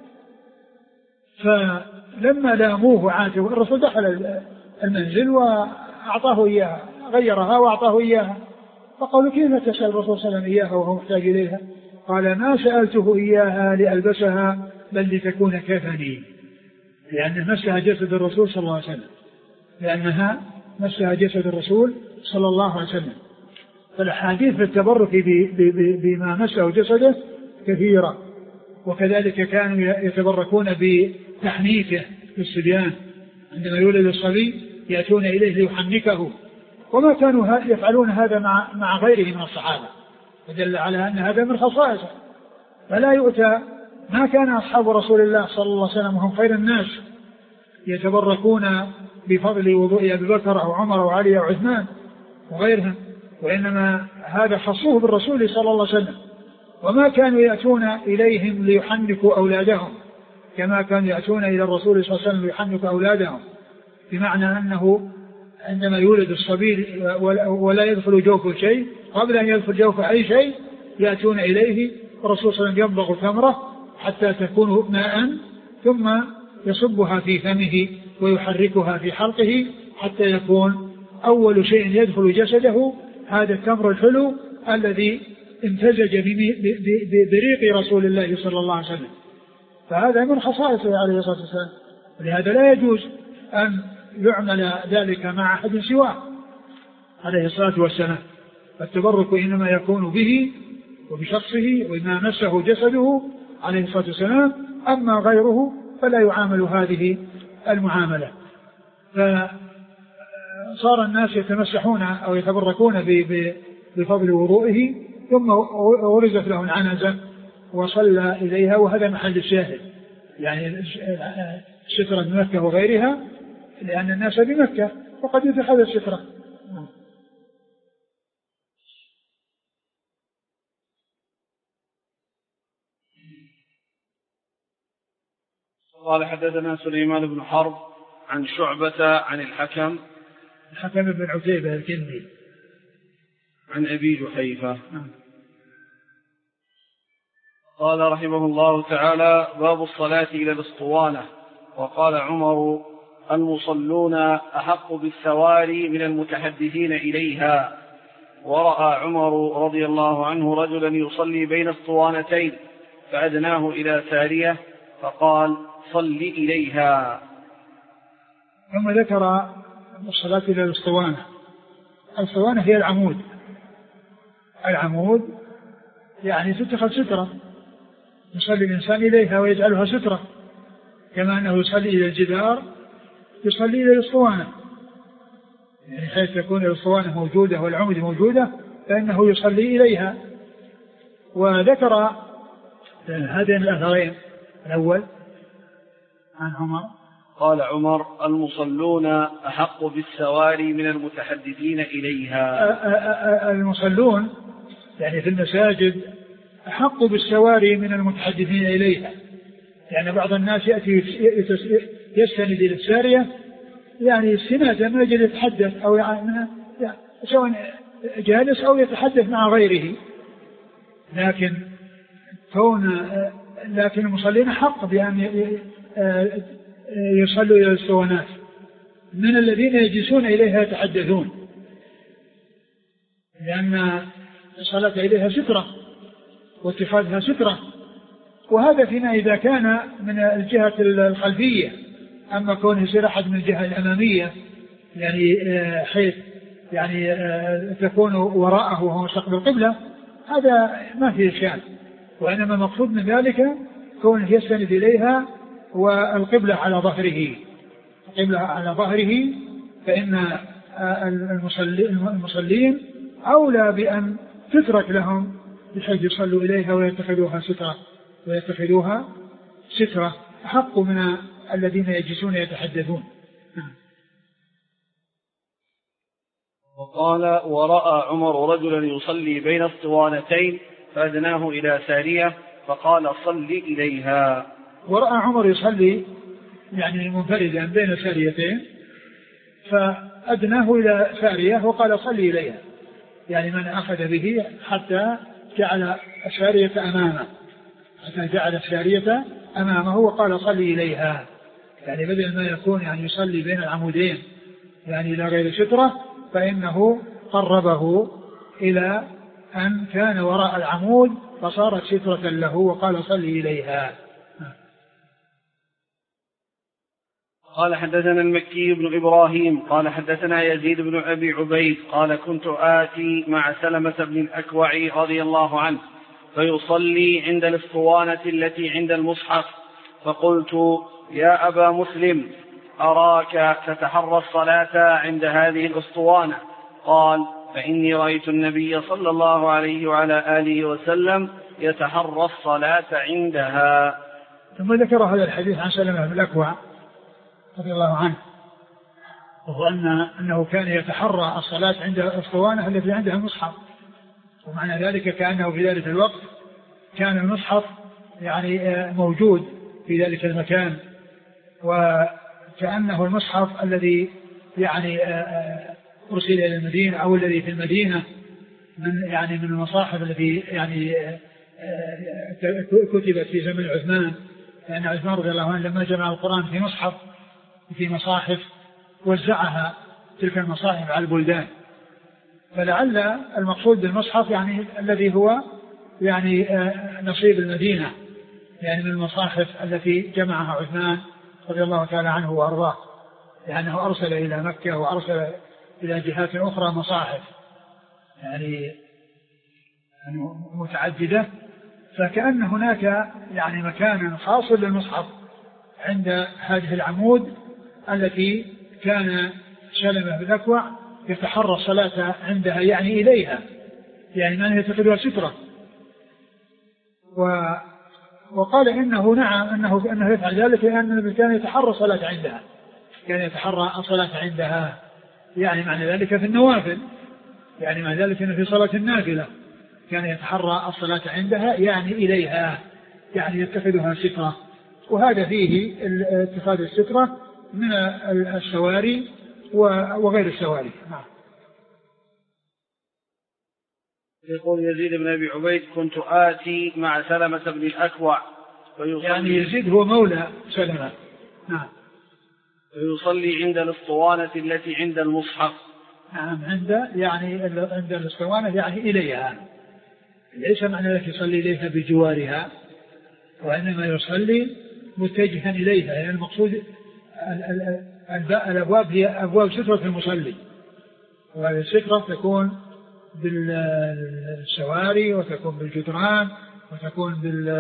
[SPEAKER 2] فلما لاموه عاتوا الرسول دخل المنزل وأعطاه إياها، غيرها وأعطاه إياها، فقالوا: كيف تسأل الرسول صلى الله عليه وسلم إياها وهو محتاج إليها؟ قال: ما سألته إياها لألبسها بل لتكون كفني، لأن مسها جسد الرسول صلى الله عليه وسلم، لأنها مسها جسد الرسول صلى الله عليه وسلم. فالأحاديث في التبرك بما مسه جسده كثيرة، وكذلك كانوا يتبركون بتحنيكه للصبيان، عندما يولد الصبي يأتون إليه ليحنكه، وما كانوا يفعلون هذا مع مع غيره من الصحابة، فدل على أن هذا من خصائصه. فلا يؤتى ما كان أصحاب رسول الله صلى الله عليه وسلم هم خير الناس يتبركون بفضل وضوء أبي بكر أو عمر أو علي أو عثمان وغيرهم، وإنما هذا خصوه بالرسول صلى الله عليه وسلم. وما كانوا يأتون إليهم ليحنكوا أولادهم كما كانوا يأتون إلى الرسول صلى الله عليه وسلم ليحنكوا أولادهم، بمعنى أنه عندما يولد الصبي ولا يدخل جوفه شيء، قبل أن يدخل جوفه أي شيء يأتون إليه، الرسول صلى الله عليه وسلم يمضغ تمرة حتى تكون ماء ثم يصبها في فمه ويحركها في حلقه حتى يكون أول شيء يدخل جسده هذا التمر الحلو الذي امتزج بريق رسول الله صلى الله عليه وسلم. فهذا من خصائصه عليه الصلاة والسلام، ولهذا لا يجوز أن يعمل ذلك مع أحد سواه عليه الصلاة والسلام. التبرك إنما يكون به وبشخصه وما مسه جسده عليه الصلاة والسلام، أما غيره فلا يعامل هذه المعاملة. فصار الناس يتمسحون أو يتبركون بفضل وضوئه، ثم ورزت له العنزة وصلى إليها، وهذا محل الشاهد، يعني سترة بمكة وغيرها، لأن الناس بمكة وقد يتخذ السترة.
[SPEAKER 1] قال حدثنا سليمان بن حرب عن شعبة عن الحكم
[SPEAKER 2] الحكم بن عتيبة الكندي
[SPEAKER 1] عن أبي جحيفة قال رحمه الله تعالى: باب الصلاة إلى الأسطوانة. وقال عمر: المصلون أحق بالثواري من المتحدثين إليها. ورأى عمر رضي الله عنه رجلا يصلي بين اسطوانتين فأدناه إلى سارية فقال: صل إليها.
[SPEAKER 2] ثم ذكر الصلاة إلى الأسطوانة. الأسطوانة هي العمود، العمود يعني تتخذ سترة يصلي الإنسان إليها ويجعلها سترة، كما أنه يصلي إلى الجدار يصلي إلى الأسطوانة، يعني حيث تكون الأسطوانة موجودة والعمود موجودة فإنه يصلي إليها. وذكر هذين الأثرين، الأول عن عمر
[SPEAKER 1] قال عمر: المصلون أحق بالسواري من المتحدثين إليها.
[SPEAKER 2] المصلون يعني في المساجد أحق بالسواري من المتحدثين إليها، يعني بعض الناس يأتي يستند إلى السارية يعني السنادة من أجل يتحدث أو يعني سواء جالس أو يتحدث مع غيره، لكن كون لكن المصلين حق بأن يصلوا إلى الأسطوانات من الذين يجلسون إليها يتحدثون، لأن الصلاة إليها سترة واتخاذها سترة، وهذا فيما إذا كان من الجهة الخلفية. أما كونه يصير أحد من الجهة الأمامية يعني حيث يعني تكون وراءه وهو مستقبل القبلة، هذا ما فيه إشكال، وإنما المقصود من ذلك كونه يستند إليها والقبلة على ظهره، القبلة على ظهره، فإن المصلين أولى بأن تترك لهم بحيث يصلوا إليها ويتخذوها سترة ويتخذوها سترة أحق من الذين يجلسون يتحدثون.
[SPEAKER 1] وقال: ورأى عمر رجلا يصلي بين اسطوانتين فأدناه إلى سارية فقال: صل إليها.
[SPEAKER 2] ورأى عمر يصلي يعني منفردا بين ساريتين فأدناه إلى سارية وقال: صل إليها، يعني من أخذ به حتى جعل السارية أمامه حتى جعل السارية أمامه وقال: صل إليها، يعني بدل ما يكون يعني يصلي بين العمودين يعني إلى غير سترة، فإنه قربه إلى أن كان وراء العمود فصارت سترة له وقال: صل إليها.
[SPEAKER 1] قال حدثنا المكي بن إبراهيم قال حدثنا يزيد بن أبي عبيد قال: كنت آتي مع سلمة بن الأكوع رضي الله عنه فيصلي عند الاسطوانة التي عند المصحف، فقلت: يا أبا مسلم، أراك تتحرى الصلاة عند هذه الاسطوانة. قال: فإني رأيت النبي صلى الله عليه وعلى آله وسلم يتحرى الصلاة عندها.
[SPEAKER 2] ثم ذكر هذا الحديث عن سلمة بن الأكوع رضي الله عنه، وهو أن أنه كان يتحرى الصلاة عند الأسطوانة التي عندها المصحف، ومعنى ذلك كأنه في ذلك الوقت كان المصحف يعني موجود في ذلك المكان، وكأنه المصحف الذي يعني أرسل إلى المدينة أو الذي في المدينة من يعني من المصاحف التي يعني كتبت في زمن عثمان، لأن عثمان رضي الله عنه لما جمع القرآن في مصحف في مصاحف وزعها تلك المصاحف على البلدان، فلعل المقصود بالمصحف يعني الذي هو يعني نصيب المدينة، يعني من المصاحف التي جمعها عثمان رضي الله تعالى عنه وأرضاه، لأنه أرسل إلى مكة وأرسل إلى جهات أخرى مصاحف يعني متعددة، فكأن هناك يعني مكانا خاص للمصحف عند هذه العمود التي كان سلمة بن الأكوع يتحرى الصلاة عندها يعني إليها، يعني ما يتخذها سترة. و وقال إنه نعم أنه, أنه يفعل ذلك لأنه كان يتحرى الصلاة عندها، كان يتحرى الصلاة عندها يعني معنى ذلك في النوافل، يعني معنى ذلك أنه في صلاة النافلة كان يتحرى الصلاة عندها يعني إليها، يعني يتخذها سترة، وهذا فيه اتخاذ السترة من السواري وغير السواري. نعم.
[SPEAKER 1] يقول يزيد بن أبي عبيد كنت آتي مع سلمة بن الأكوع
[SPEAKER 2] يعني يزيد هو مولى سلمة. نعم.
[SPEAKER 1] ويصلي عند الاسطوانة التي عند المصحف.
[SPEAKER 2] نعم عند يعني عند الاسطوانة يعني إليها، ليس معنى ذلك يصلي إليها بجوارها، وإنما يصلي متجها إليها، يعني المقصود الأبواب هي أبواب سترة المصلي، وهذه السترة تكون بالسواري وتكون بالجدران وتكون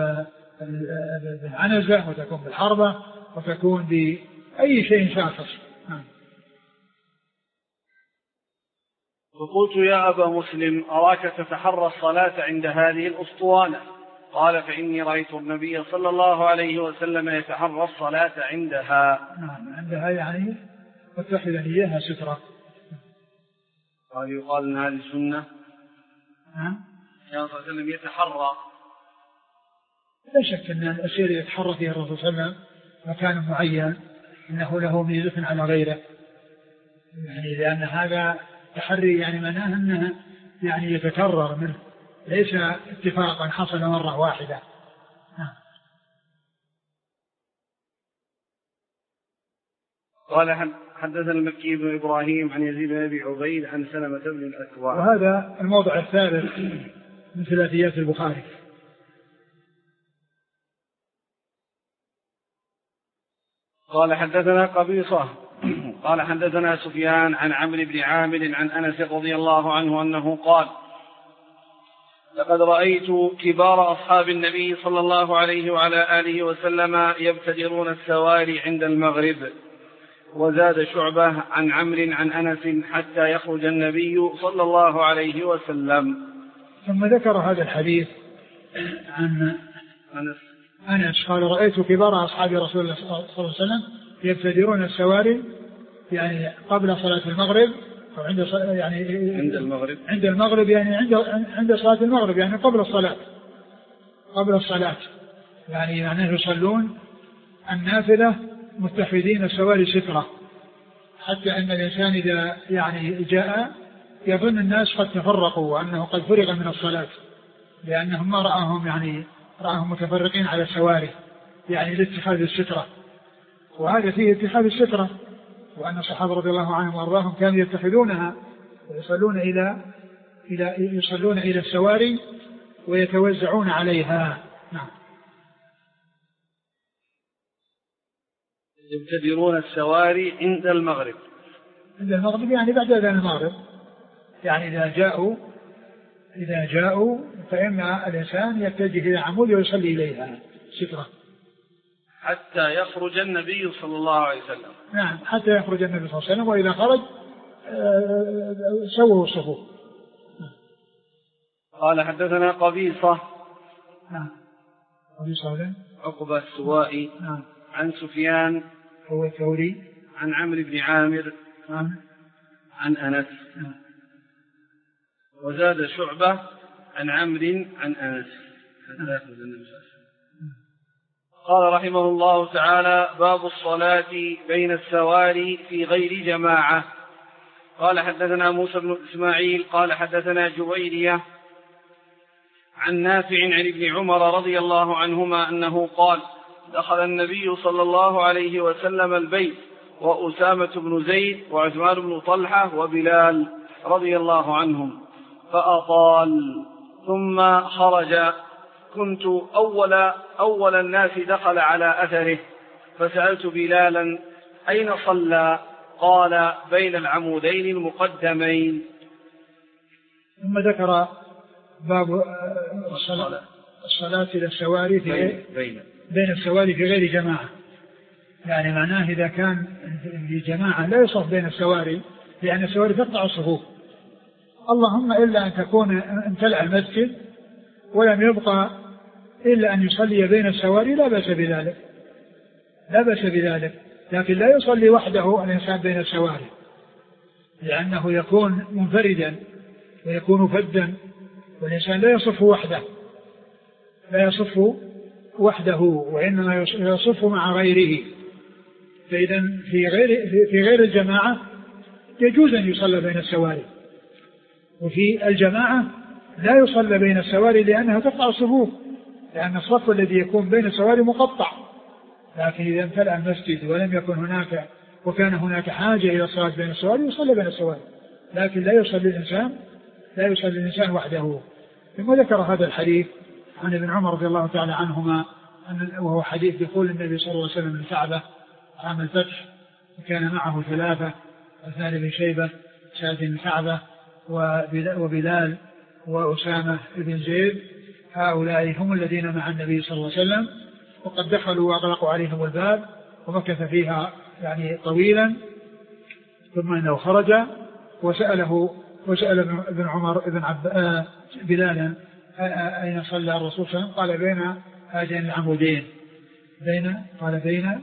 [SPEAKER 2] بالعنزة وتكون بالحربة وتكون بأي شيء شاخص.
[SPEAKER 1] فقلت يا أبا مسلم أراك تتحرى الصلاة عند هذه الأسطوانة؟ قال فإني رأيت النبي صلى الله عليه وسلم يتحرى الصلاة عندها.
[SPEAKER 2] نعم عندها يعني واتخذ إياها سترة.
[SPEAKER 1] قال يقال أن هذه سنة.
[SPEAKER 2] نعم.
[SPEAKER 1] يا صلى الله عليه وسلم يتحرى.
[SPEAKER 2] لا شك أن الأشياء اللي يتحرى فيها الرسول صلى الله عليه وسلم مكان معين إنه له ميزة على غيره، يعني لأن هذا تحري يعني معناه أنه يعني يتكرر منه، ليس اتفاقا حصل مرة واحدة.
[SPEAKER 1] قال حدثنا المكي بن إبراهيم عن يزيد بن أبي عبيد عن سلمة بن الأكوع.
[SPEAKER 2] وهذا الموضع الثالث من ثلاثيات البخاري.
[SPEAKER 1] قال حدثنا قبيصة قال حدثنا سفيان عن عمرو بن عامر عن أنس رضي الله عنه أنه قال لقد رأيت كبار أصحاب النبي صلى الله عليه وعلى آله وسلم يبتدرون السواري عند المغرب. وزاد شعبة عن عمرو عن أنس حتى يخرج النبي صلى الله عليه وسلم.
[SPEAKER 2] ثم ذكر هذا الحديث عن
[SPEAKER 1] أنس
[SPEAKER 2] أنس قال رأيت كبار أصحاب رسول الله صلى الله عليه وسلم يبتدرون السواري يعني قبل صلاة المغرب أو عند يعني
[SPEAKER 1] عند المغرب
[SPEAKER 2] عند المغرب يعني عند عند صلاة المغرب يعني قبل الصلاة قبل الصلاة يعني يعني يصلون النافلة متخذين السواري سترة، حتى أن الإنسان إذا يعني جاء يظن الناس قد تفرقوا وأنه قد فرغ من الصلاة، لأنهم ما رأهم يعني رأهم متفرقين على السواري يعني لاتخاذ السترة، وهذا فيه اتخاذ السترة، وأن الصحابة رضي الله عنهم وأرضاهم كانوا يتخذونها ويصلون إلى إلى يصلون إلى السواري ويتوزعون عليها. نعم.
[SPEAKER 1] يبتدرون السواري عند المغرب.
[SPEAKER 2] عند المغرب يعني بعد أذان المغرب، يعني إذا جاءوا إذا جاءوا فإن الإنسان يتجه إلى عمود ويصلي إليها سترة
[SPEAKER 1] حتى يخرج النبي صلى الله عليه وسلم.
[SPEAKER 2] نعم حتى يخرج النبي صلى الله عليه وسلم، وإذا خرج سووا الصفوف
[SPEAKER 1] قال حدثنا قبيصة
[SPEAKER 2] نعم قبيصة
[SPEAKER 1] عقبة السوائي
[SPEAKER 2] نعم
[SPEAKER 1] عن سفيان
[SPEAKER 2] هو الثوري
[SPEAKER 1] عن عمرو بن عامر
[SPEAKER 2] نعم
[SPEAKER 1] عن أنس
[SPEAKER 2] نعم.
[SPEAKER 1] وزاد شعبة عن عمرو عن أنس. قال رحمه الله تعالى باب الصلاة بين السواري في غير جماعة. قال حدثنا موسى بن إسماعيل قال حدثنا جويرية عن نافع عن ابن عمر رضي الله عنهما أنه قال دخل النبي صلى الله عليه وسلم البيت وأسامة بن زيد وعثمان بن طلحة وبلال رضي الله عنهم فأطال ثم خرج. كنت أول, أول الناس دخل على أثره فسألت بلالا أين صلى؟ قال بين العمودين المقدمين.
[SPEAKER 2] ثم ذكر باب الصلاة, الصلاة إلى السواري في
[SPEAKER 1] بين,
[SPEAKER 2] بين السواري في غير جماعة. يعني معناه إذا كان في جماعة لا يصف بين السواري لأن السواري تقطع الصفوف، اللهم إلا أن تكون امتلأ المسجد ولم يبقى إلا أن يصلي بين السواري لا بأس بذلك لا بأس بذلك لكن لا يصلي وحده الإنسان بين السواري لأنه يكون منفردا ويكون فدا، والإنسان لا يصف وحده لا يصف وحده وإنما يصف مع غيره. فإذا في غير, في غير الجماعة يجوز أن يصلى بين السواري، وفي الجماعة لا يصلى بين السواري لأنها تقطع الصفوف، لأن الصف الذي يكون بين السواري مقطع. لكن إذا امتلأ المسجد ولم يكن هناك وكان هناك حاجة إلى الصلاة بين السواري يصلى بين السواري، لكن لا يصلي الإنسان لا يصلي الإنسان وحده. ثم ذكر هذا الحديث عن ابن عمر رضي الله تعالى عنهما وهو حديث دخول النبي صلى الله عليه وسلم الكعبة عام الفتح، وكان معه ثلاثة عثمان بن شيبة سعد الكعبة وبلال وأسامة بن زيد، هؤلاء هم الذين مع النبي صلى الله عليه وسلم، وقد دخلوا وأغلقوا عليهم الباب ومكث فيها يعني طويلا، ثم إنه خرج وسأله وسأل ابن عمر ابن عب بلالا أين صلى الرسول صلى الله عليه وسلم؟ قال بين هذين العمودين بين قال بين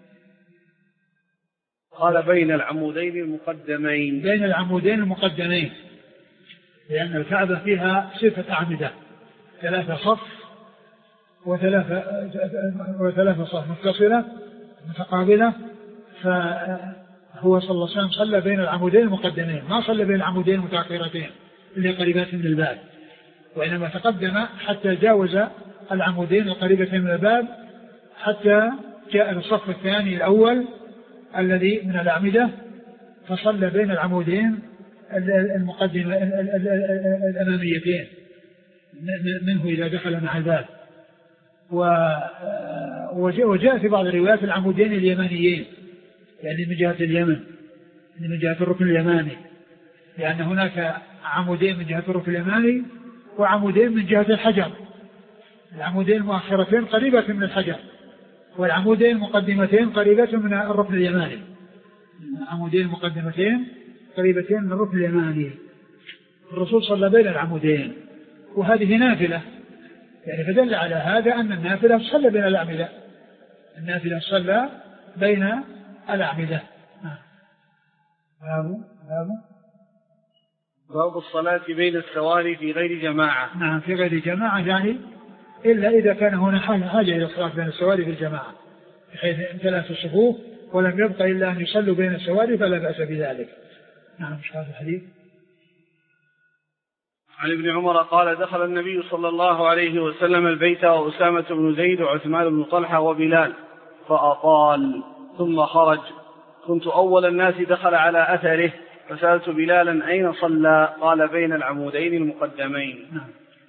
[SPEAKER 1] قال بين العمودين المقدمين
[SPEAKER 2] بين العمودين المقدمين لأن الكعبة فيها ستة أعمدة، ثلاثة صف وثلاثة وثلاثة صف متصلة متقابلة، فهو صلى الله عليه وسلم صلى بين العمودين المقدمين، ما صلى بين العمودين المتأخرتين اللي قريبات من الباب، وإنما تقدم حتى جاوز العمودين القريبتين من الباب حتى جاء الصف الثاني الأول الذي من الأعمدة، فصلى بين العمودين المقدمة الأماميتين منه إذا دخل مع الباب. وجاء في بعض الروايات العمودين اليمانيين، يعني من جهة اليمن من جهة الركن اليماني، لأن هناك عمودين من جهة الركن اليماني وعمودين من جهة الحجر، العمودين المؤخرتين قريبة من الحجر والعمودين المقدمتين قريبة من الركن اليماني، العمودين المقدمتين قريبتين من الركن اليماني. الرسول صلى بين العمودين وهذه نافلة، يعني فدل على هذا أن النافلة صلى بين الأعمدة، النافلة صلى بين الأعمدة. باب باب
[SPEAKER 1] باب الصلاة بين السواري في غير جماعة.
[SPEAKER 2] نعم في غير جماعة، يعني إلا إذا كان هنا حاجة إلى الصلاة بين السواري في الجماعة بحيث امتلأت الصفوف ولم يبقى إلا أن يصلوا بين السواري فلا بأس بذلك. نعم مش هذا الحديث.
[SPEAKER 1] عن ابن عمر قال دخل النبي صلى الله عليه وسلم البيت وأسامة بن زيد وعثمان بن طلحة وبلال فأطال ثم خرج. كنت أول الناس دخل على أثره فسألت بلالا أين صلى؟ قال بين العمودين المقدمين.
[SPEAKER 2] نعم.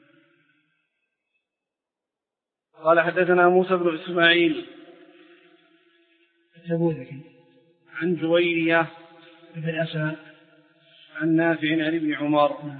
[SPEAKER 1] قال حدثنا موسى بن إسماعيل عن جويرية
[SPEAKER 2] بن أسماء
[SPEAKER 1] عن نافع عن ابن عمر.
[SPEAKER 2] نعم.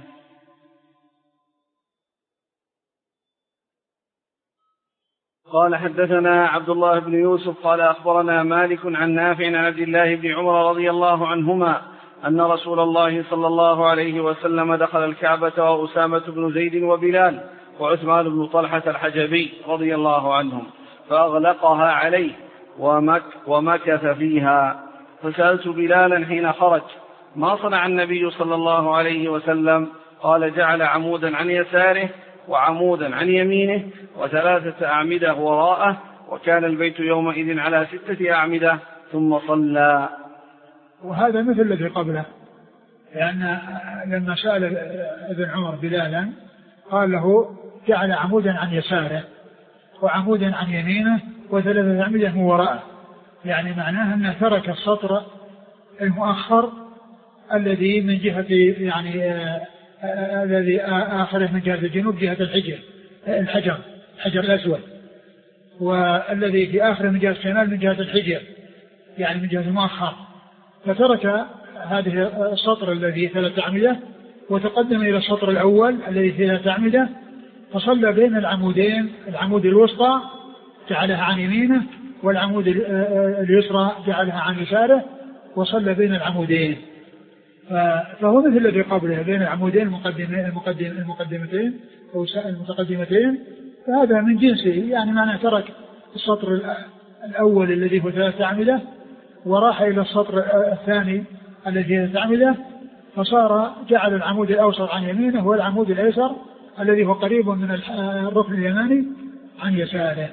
[SPEAKER 1] قال حدثنا عبد الله بن يوسف قال أخبرنا مالك عن نافع عن عبد الله بن عمر رضي الله عنهما أن رسول الله صلى الله عليه وسلم دخل الكعبة وأسامة بن زيد وبلال وعثمان بن طلحة الحجبي رضي الله عنهم فأغلقها عليه ومك ومكث فيها. فسألت بلالا حين خرج ما صنع النبي صلى الله عليه وسلم؟ قال جعل عمودا عن يساره وعمودا عن يمينه وثلاثة أعمدة وراءه، وكان البيت يومئذ على ستة أعمدة ثم صلى.
[SPEAKER 2] وهذا مثل الذي قبله، لأن لما سأل ابن عمر بلالا قال له جعل عمودا عن يساره وعمودا عن يمينه وثلاثة أعمدة من وراءه، يعني معناه أنه ترك السطر المؤخر الذي من جهة يعني الذي آخره من جهة الجنوب جهة الحجر الحجر الحجر الأسود، والذي في آخره من جهة الشمال من جهة الحجر يعني من جهة المؤخر، فترك هذه السطر الذي ثلاث أعمدة وتقدم إلى السطر الأول الذي ثلاث أعمدة، فصلى بين العمودين، العمود الوسطى جعلها عن يمينه والعمود اليسرى جعلها عن يساره وصلى بين العمودين. فهو مثل الذي قبله بين العمودين المقدم المقدمتين أو المتقدمتين، فهذا من جنسه، يعني معنى ترك السطر الأول الذي هو ثلاث أعمدة وراح إلى السطر الثاني الذي هو ثلاث أعمدة، فصار جعل العمود الأوسط عن يمينه والعمود الأيسر الذي هو قريب من الركن اليماني عن يساره.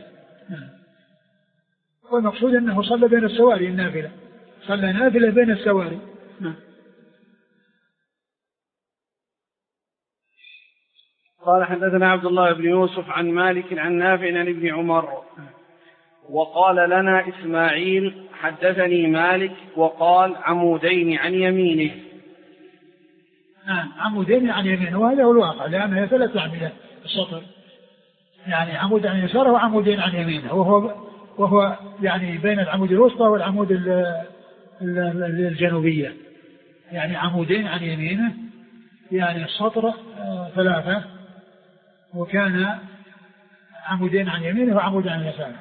[SPEAKER 2] والمقصود أنه صلى بين السواري النافلة، صلى نافلة بين السواري.
[SPEAKER 1] قال حدثنا عبد الله بن يوسف عن مالك عن نافع عن ابن عمر وقال لنا إسماعيل حدثني مالك وقال عمودين عن يمينه.
[SPEAKER 2] نعم عمودين عن يمينه، وهذا هو الواقع لأنها ثلاث أعمدة السطر، يعني عمود عن يساره وعمودين عن يمينه، وهو وهو يعني بين العمود الوسطى والعمود الجنوبية، يعني عمودين عن يمينه، يعني السطر ثلاثة وكان عمودين عن يمينه وعمود عن يساره.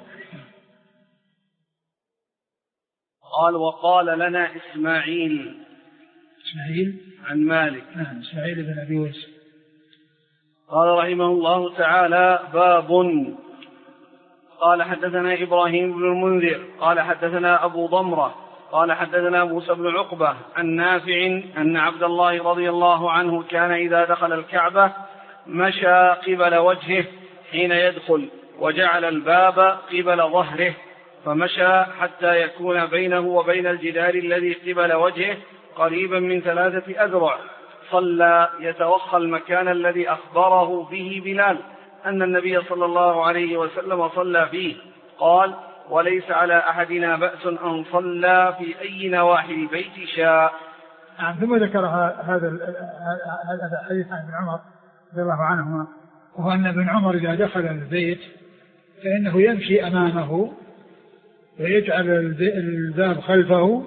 [SPEAKER 1] قال وقال لنا إسماعيل
[SPEAKER 2] إسماعيل
[SPEAKER 1] عن مالك
[SPEAKER 2] نعم إسماعيل بن أبي ويس.
[SPEAKER 1] قال رحمه الله تعالى باب. قال حدثنا إبراهيم بن المنذر قال حدثنا أبو ضمرة قال حدثنا موسى بن عقبة عن نافع أن عبد الله رضي الله عنه كان إذا دخل الكعبة مشى قبل وجهه حين يدخل وجعل الباب قبل ظهره، فمشى حتى يكون بينه وبين الجدار الذي قبل وجهه قريبا من ثلاثة أذرع، صلى يتوخى المكان الذي أخبره به بلال أن النبي صلى الله عليه وسلم صلى فيه. قال وليس على أحدنا بأس أن صلى في أي نواحي البيت شاء.
[SPEAKER 2] نعم. ثم ذكر هذا الحديث عن ابن عمر رضي الله عنهما، وهو أن ابن عمر إذا دخل البيت فإنه يمشي أمامه ويجعل الباب خلفه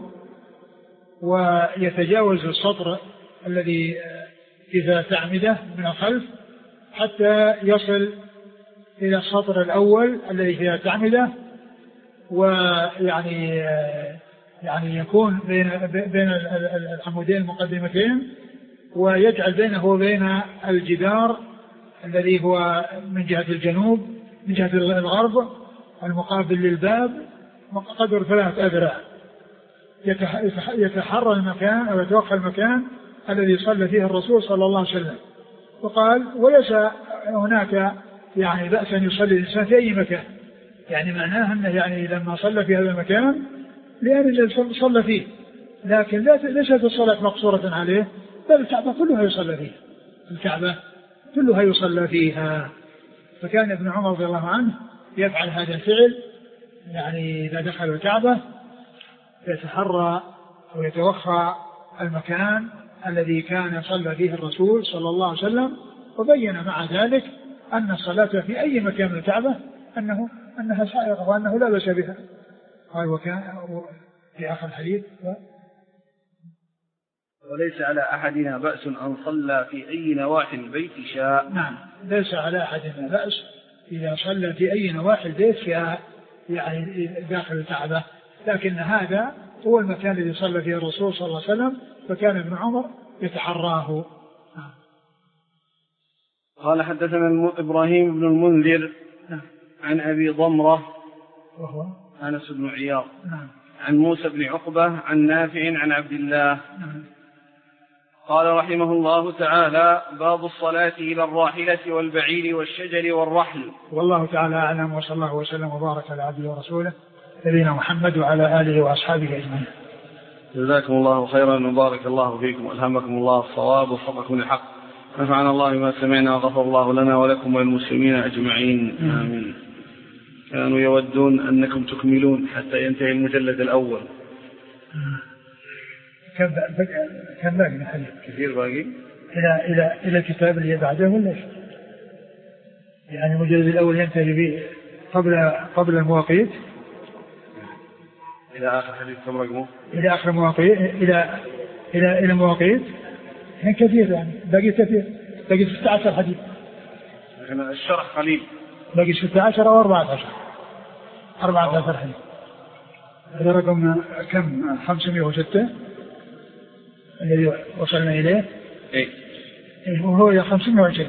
[SPEAKER 2] ويتجاوز السطر الذي إذا تعمده من الخلف حتى يصل إلى السطر الأول الذي فيها تعمده، ويعني يعني يكون بين بين العمودين المقدمتين، ويجعل بينه وبين الجدار الذي هو من جهة الجنوب من جهة الغرب المقابل للباب قدر ثلاث أذرع، يتحرى المكان أو يتوخى المكان الذي صلى فيه الرسول صلى الله عليه وسلم. وقال وليس هناك يعني بأس أن يصلي الإنسان في أي مكان، يعني معناه أنه يعني لما صلى في هذا المكان لأن صلى فيه، لكن ليست الصلاة مقصورة عليه، بل الكعبة كلها يصلى فيها، الكعبة كلها يصلى فيها. فكان ابن عمر رضي الله عنه يفعل هذا الفعل، يعني إذا دخل الكعبة يتحرى ويتوخى المكان الذي كان صلى فيه الرسول صلى الله عليه وسلم، وبين مع ذلك أن الصلاة في أي مكان من الكعبة أنه أنها سائغة وأنه لا بأس بها. قال وكان في آخر الحديث و...
[SPEAKER 1] وليس على أحدنا بأس أن صلى في أي نواحي البيت شاء.
[SPEAKER 2] نعم ليس على أحدنا بأس إذا صلى في أي نواحي البيت شاء، يعني داخل الكعبة، لكن هذا هو المكان الذي صلى فيه الرسول صلى الله عليه وسلم، فكان ابن عمر يتحراه.
[SPEAKER 1] قال حدثنا إبراهيم بن المنذر عن أبي ضمرة
[SPEAKER 2] وهو
[SPEAKER 1] أنس بن عياض
[SPEAKER 2] نعم.
[SPEAKER 1] عن موسى بن عقبة عن نافع عن عبد الله
[SPEAKER 2] نعم.
[SPEAKER 1] قال رحمه الله تعالى: باب الصلاة إلى الراحلة والبعير والشجر والرحل.
[SPEAKER 2] والله تعالى أعلم، وصلى الله وسلم وبارك على عبده ورسوله نبينا محمد وعلى آله وأصحابه أجمعين.
[SPEAKER 1] جزاكم الله خيرا وبارك الله فيكم وألهمكم الله الصواب ووفقكم للحق. نفعنا الله بما سمعنا وغفر الله لنا ولكم وللمسلمين أجمعين آمين. كانوا يودون أنكم تكملون حتى ينتهي المجلد الأول.
[SPEAKER 2] كم كم باقي حديث؟
[SPEAKER 1] كثير باقي.
[SPEAKER 2] إلى إلى إلى الكتاب اللي بعده ولا شيء؟ يعني المجلد الأول ينتهي به قبل قبل المواقيت.
[SPEAKER 1] إلى آخر حديث كم رقمه؟
[SPEAKER 2] إلى آخر المواقيت، إلى إلى إلى المواقيت. يعني كثير، يعني باقي كثير، باقي ستة عشر حديث.
[SPEAKER 1] لكن الشرح قليل.
[SPEAKER 2] باقي ستة عشر أو أربعة عشر. أربعة عشر حديث. هذا رقم كم؟ خمسمائة وستة الذي وصلنا إليه.
[SPEAKER 1] إيه.
[SPEAKER 2] وهو خمسمائة وعشرين.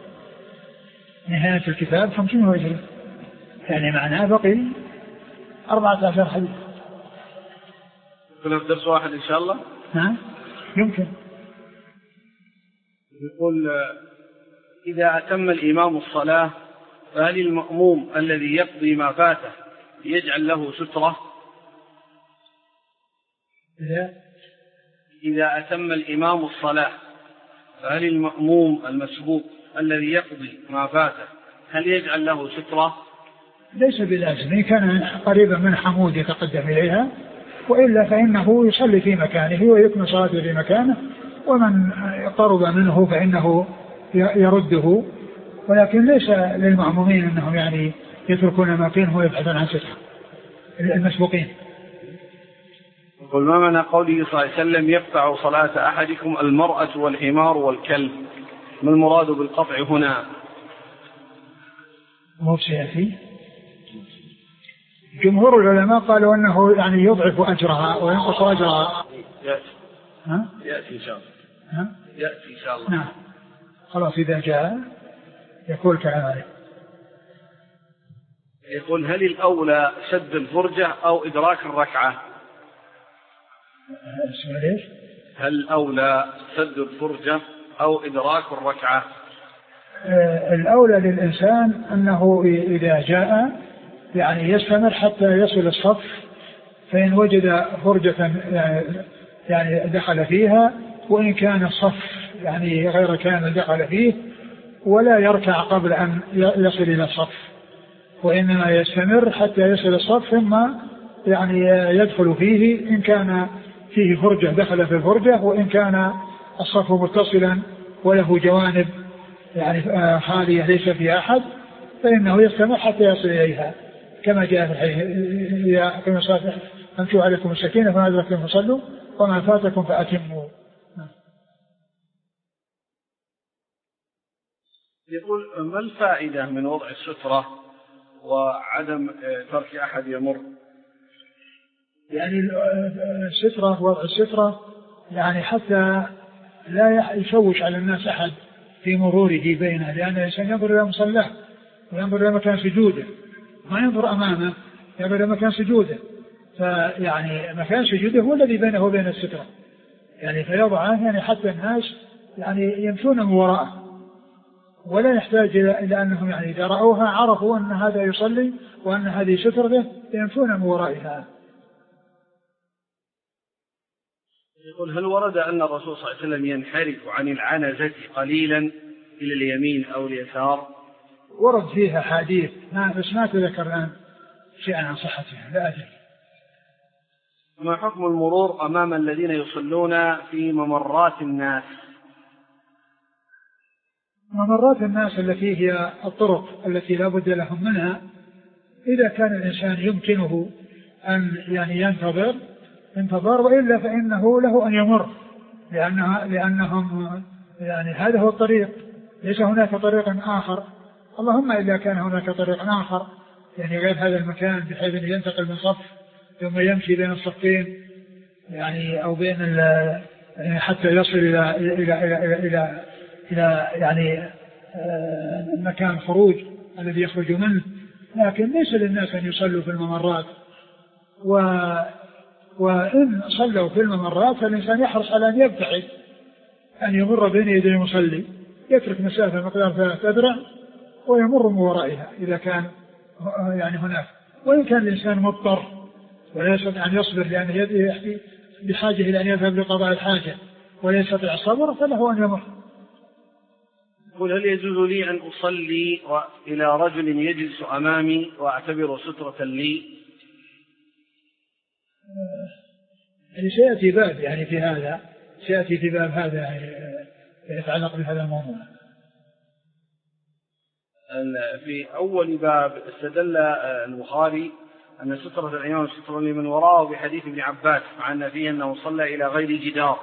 [SPEAKER 2] نهاية الكتاب خمسمائة وعشرين. يعني معناه بقي أربعة عشر حديث.
[SPEAKER 1] كلها في درس واحد إن شاء الله.
[SPEAKER 2] نعم يمكن.
[SPEAKER 1] يقول: إذا أتم الإمام الصلاة فهل المأموم الذي يقضي ما فاته يجعل له سترة؟
[SPEAKER 2] إذا
[SPEAKER 1] إذا أتم الإمام الصلاة فهل المأموم المسبوق الذي يقضي ما فاته هل يجعل له سترة؟
[SPEAKER 2] ليس بلازم، إن كان قريبا من حمود يتقدم إليها، وإلا فإنه يصلي في مكانه ويكمل صلاته في مكانه، ومن قرب منه فإنه يرده، ولكن ليس للمأمومين أنهم يعني يتركون مكانه ويبحثون عن سترة المسبوقين.
[SPEAKER 1] يقول: ما معنى قوله صلى الله عليه وسلم: يقطع صلاة أحدكم المرأة والحمار والكلب؟ ما المراد بالقطع هنا؟
[SPEAKER 2] مو سيأتي. جمهور العلماء قالوا أنه يعني يضعف أجرها وينقص أجرها.
[SPEAKER 1] يأتي.
[SPEAKER 2] ها؟
[SPEAKER 1] يأتي إن شاء الله.
[SPEAKER 2] ها؟
[SPEAKER 1] يأتي إن شاء الله.
[SPEAKER 2] نعم. خلاص إذا جاء يقول كلام عليه.
[SPEAKER 1] يقول: هل الأولى سد الفرجة أو إدراك الركعة؟
[SPEAKER 2] السؤال إيش؟
[SPEAKER 1] هل الأولى سد الفرجة أو إدراك الركعة؟
[SPEAKER 2] آه الأولى للإنسان أنه إذا جاء يعني يستمر حتى يصل الصف، فإن وجد فرجة يعني دخل فيها، وإن كان الصف يعني غير كامل دخل فيه، ولا يركع قبل أن يصل إلى الصف، وإنما يستمر حتى يصل الصف ثم يعني يدخل فيه إن كان فيه فرجة دخل في الفرجة، وإن كان الصف متصلا وله جوانب يعني خالية ليس فيها أحد فإنه يستمر حتى يصل إليها، كما جاء في الحديث: يا أقيموا الصلاة أمسوا عليكم السكينة فما أدركتم فصلوا وما فاتكم فأتموا.
[SPEAKER 1] يقول: ما الفائدة من وضع السترة وعدم ترك أحد يمر؟
[SPEAKER 2] يعني السترة، وضع السترة يعني حتى لا يشوش على الناس أحد في مروره بينه، لأن الإنسان ينظر إلى مصلاه وينظر إلى مكان سجوده، ما ينظر أمامه، ينظر إلى مكان سجوده، فيعني مكان سجوده هو الذي بينه وبين السترة، يعني فيضعه يعني حتى الناس يعني يمشون من وراءه، ولا يحتاج إلى أنهم يعني إذا رأوها عرفوا أن هذا يصلي وأن هذه سترته يمشون من ورائها.
[SPEAKER 1] يقول: هل ورد أن الرسول صلى الله عليه وسلم ينحرف عن العنزة قليلا إلى اليمين أو اليسار؟
[SPEAKER 2] ورد فيها حديث ما بس ما تذكر الآن شيئا عن صحتها، لا أدري.
[SPEAKER 1] ما حكم المرور أمام الذين يصلون في ممرات الناس؟
[SPEAKER 2] ممرات الناس التي هي الطرق التي لا بد لهم منها، إذا كان الإنسان يمكنه أن يعني ينتظر انتظار، وإلا فإنه له أن يمر، لأنها لأنهم يعني هذا هو الطريق، ليس هناك طريق آخر، اللهم إذا كان هناك طريق آخر يعني غير هذا المكان بحيث أن ينتقل من صف ثم يمشي بين الصفين يعني أو بين حتى يصل إلى إلى إلى إلى, إلى, إلى يعني مكان خروج الذي يخرج منه، لكن ليس للناس أن يصلوا في الممرات. و وإن صلوا في الممرات فالإنسان يحرص على أن يبتعد، أن يمر بين يدي المصلي، يترك مسافة مقدار ثلاثة أذرع ويمر من ورائها إذا كان يعني هناك. وإن كان الإنسان مضطر ولا يستطيع أن يصبر لأن يده بحاجة إلى أن يذهب لقضاء الحاجة ولا يستطيع الصبر فله أن يمر.
[SPEAKER 1] قل هل يجوز لي أن أصلي إلى رجل يجلس أمامي وأعتبر سترة لي؟
[SPEAKER 2] يعني سيأتي باب يعني في هذا سيأتي في باب هذا يعني يتعلق بهذا الموضوع.
[SPEAKER 1] في أول باب استدل البخاري أن سترة الإمام سترة لمن وراءه بحديث ابن عباس، مع أن فيه أنه صلى إلى غير جدار.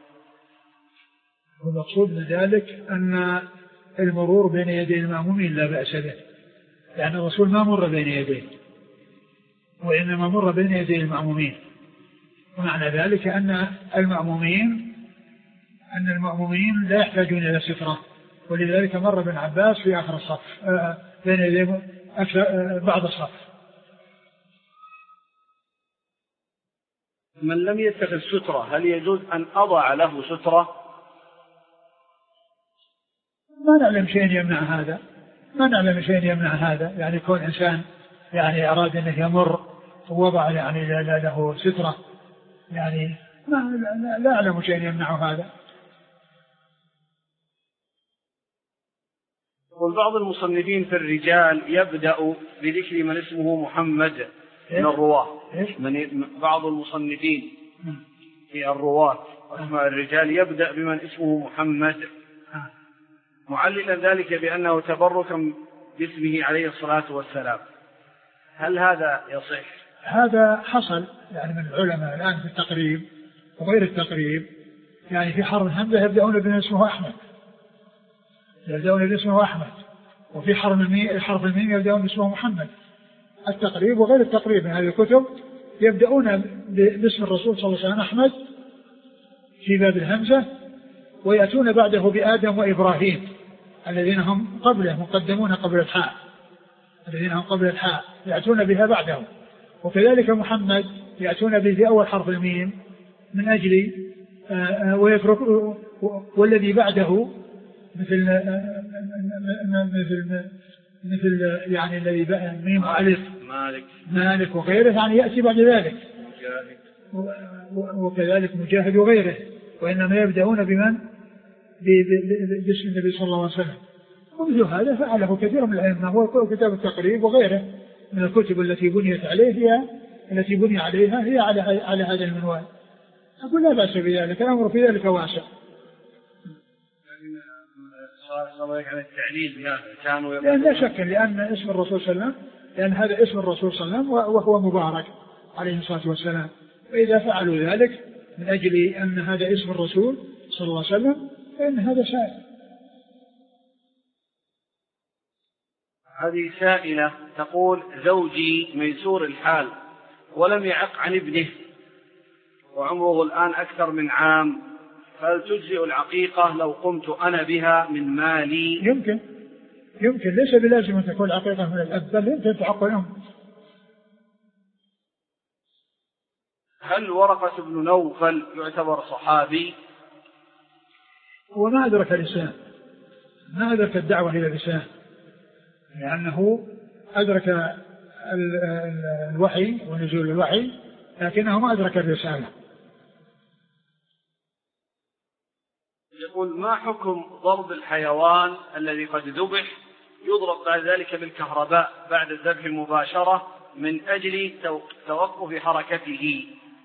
[SPEAKER 2] والمقصود من ذلك أن المرور بين يدي المأمومين لا بأس به، لأن الرسول ما مر بين يديه وإنما مر بين يدي المأمومين. ومعنى ذلك أن المأمومين أن المأمومين لا يحتاجون إلى سترة، ولذلك مر ابن عباس في آخر الصف بين يدي بعض الصف.
[SPEAKER 1] من لم يتخذ سترة هل يجوز أن أضع له سترة؟
[SPEAKER 2] ما نعلم شيء يمنع هذا، ما نعلم شيء يمنع هذا، يعني يكون إنسان يعني أراد أنه يمر ووضع يعني له سترة، يعني ما لا أعلم شيء يمنع هذا.
[SPEAKER 1] والبعض المصنفين في الرجال يبدأ بذكر من اسمه محمد من الرواة، من بعض المصنفين في الرواة واسماء الرجال يبدأ بمن اسمه محمد، معللا ذلك بأنه تبركا باسمه عليه الصلاة والسلام. هل هذا يصح؟
[SPEAKER 2] هذا حصل يعني من العلماء الآن في التقريب وغير التقريب، يعني في حرف الهمزة يبدأون بمن اسمه أحمد يبدأون باسمه أحمد، وفي حرف الميم حرف الميم يبدأون باسمه محمد. التقريب وغير التقريب من هذه الكتب يبدأون باسم الرسول صلى الله عليه وسلم أحمد في باب الهمزة، ويأتون بعده بآدم وإبراهيم الذين هم قبله مقدمون قبل الحاء الذين هم قبل الحاء يأتون بها بعده. وكذلك محمد يأتون به في أول حرف الميم من أجل ويترك والذي بعده مثل مثل مثل يعني الذي بقى ميم وألف
[SPEAKER 1] مالك
[SPEAKER 2] مالك وغيره يعني يأتي بعد ذلك
[SPEAKER 1] مجاهد
[SPEAKER 2] وكذلك مجاهد وغيره، وإنما يبدأون بمن باسم النبي صلى الله عليه وسلم. ومثل هذا فعله كثير من الأئمة، هو كتاب التقريب وغيره من الكتب التي بنيت عليه هي التي بني عليها هي على على هذا المنوال. أقول لا بأس بذلك، الأمر في ذلك واسع. لأن لا شك لأن اسم الرسول صلى الله عليه وسلم لأن هذا اسم الرسول صلى الله عليه وسلم وهو مبارك عليه الصلاة والسلام، فإذا فعلوا ذلك من أجل أن هذا اسم الرسول صلى الله عليه وسلم فإن هذا سائل.
[SPEAKER 1] هذه سائلة تقول: زوجي ميسور الحال ولم يعق عن ابنه وعمره الآن أكثر من عام، فهل تجزئ العقيقة لو قمت أنا بها من مالي؟
[SPEAKER 2] يمكن يمكن ليس بلازم أن تكون عقيقة من الأب، بل يمكن تعق الأم.
[SPEAKER 1] هل ورقة بن نوفل يعتبر صحابي؟
[SPEAKER 2] وما أدرك الإسلام، ما أدرك الدعوة إلى الإسلام، لأنه أدرك الوحي ونزول الوحي لكنه ما أدرك الرسالة.
[SPEAKER 1] يقول: ما حكم ضرب الحيوان الذي قد ذبح يضرب بعد ذلك بالكهرباء بعد الذبح مباشرة من أجل توقف حركته؟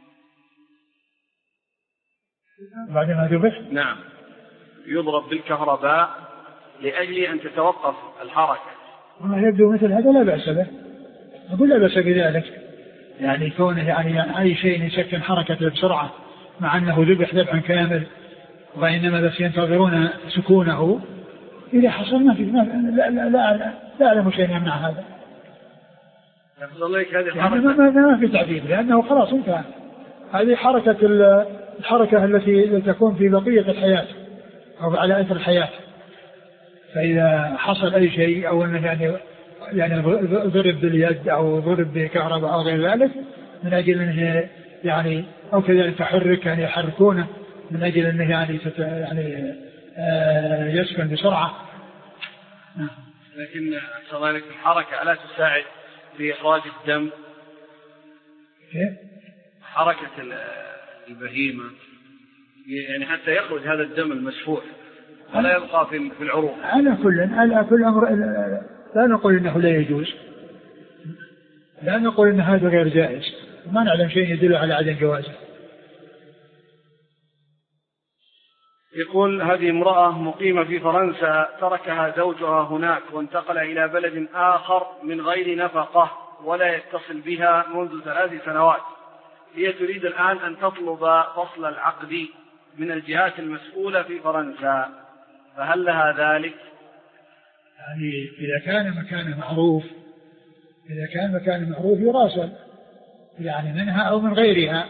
[SPEAKER 2] بعد ما ذبح؟
[SPEAKER 1] نعم، يضرب بالكهرباء لأجل أن تتوقف الحركة.
[SPEAKER 2] وما يبدو مثل هذا لا بأس به، أقول لا بأس بذلك، يعني كونه يعني أي شيء يسكن حركته بسرعة مع أنه ذبح ذبحا كامل وإنما بس ينتظرون سكونه، إذا حصل ما في ما لا لا لا لا أعلم شيء يمنع هذا.
[SPEAKER 1] يحصل لك هذه
[SPEAKER 2] الحركة يعني ما, ما في تعذيب، لأنه خلاص انتهى هذه حركة الحركة التي تكون في بقية الحياة أو على أثر الحياة. فإذا حصل أي شيء أو أنه يعني يعني ضرب باليد أو ضرب بكهرباء أو غير ذلك من أجل أنه يعني أو كذلك تحرك يعني يحركونه من أجل أنه يعني يعني آه يسكن بسرعة.
[SPEAKER 1] لكن كذلك الحركة ألا تساعد في إخراج الدم؟ حركة البهيمة يعني حتى يخرج هذا الدم المسفوح ولا يبقى في العروق.
[SPEAKER 2] على كل على كل أمر لا نقول إنه لا يجوز، لا نقول إن هذا غير جائز، ما نعلم شيء يدل على عدم جوازه.
[SPEAKER 1] يقول هذه امرأة مقيمة في فرنسا تركها زوجها هناك وانتقل إلى بلد آخر من غير نفقة ولا يتصل بها منذ ثلاث سنوات. هي تريد الآن أن تطلب فصل العقد من الجهات المسؤولة في فرنسا، فهل لها ذلك؟
[SPEAKER 2] يعني إذا كان مكانه معروف إذا كان مكانه معروف يراسل يعني منها أو من غيرها،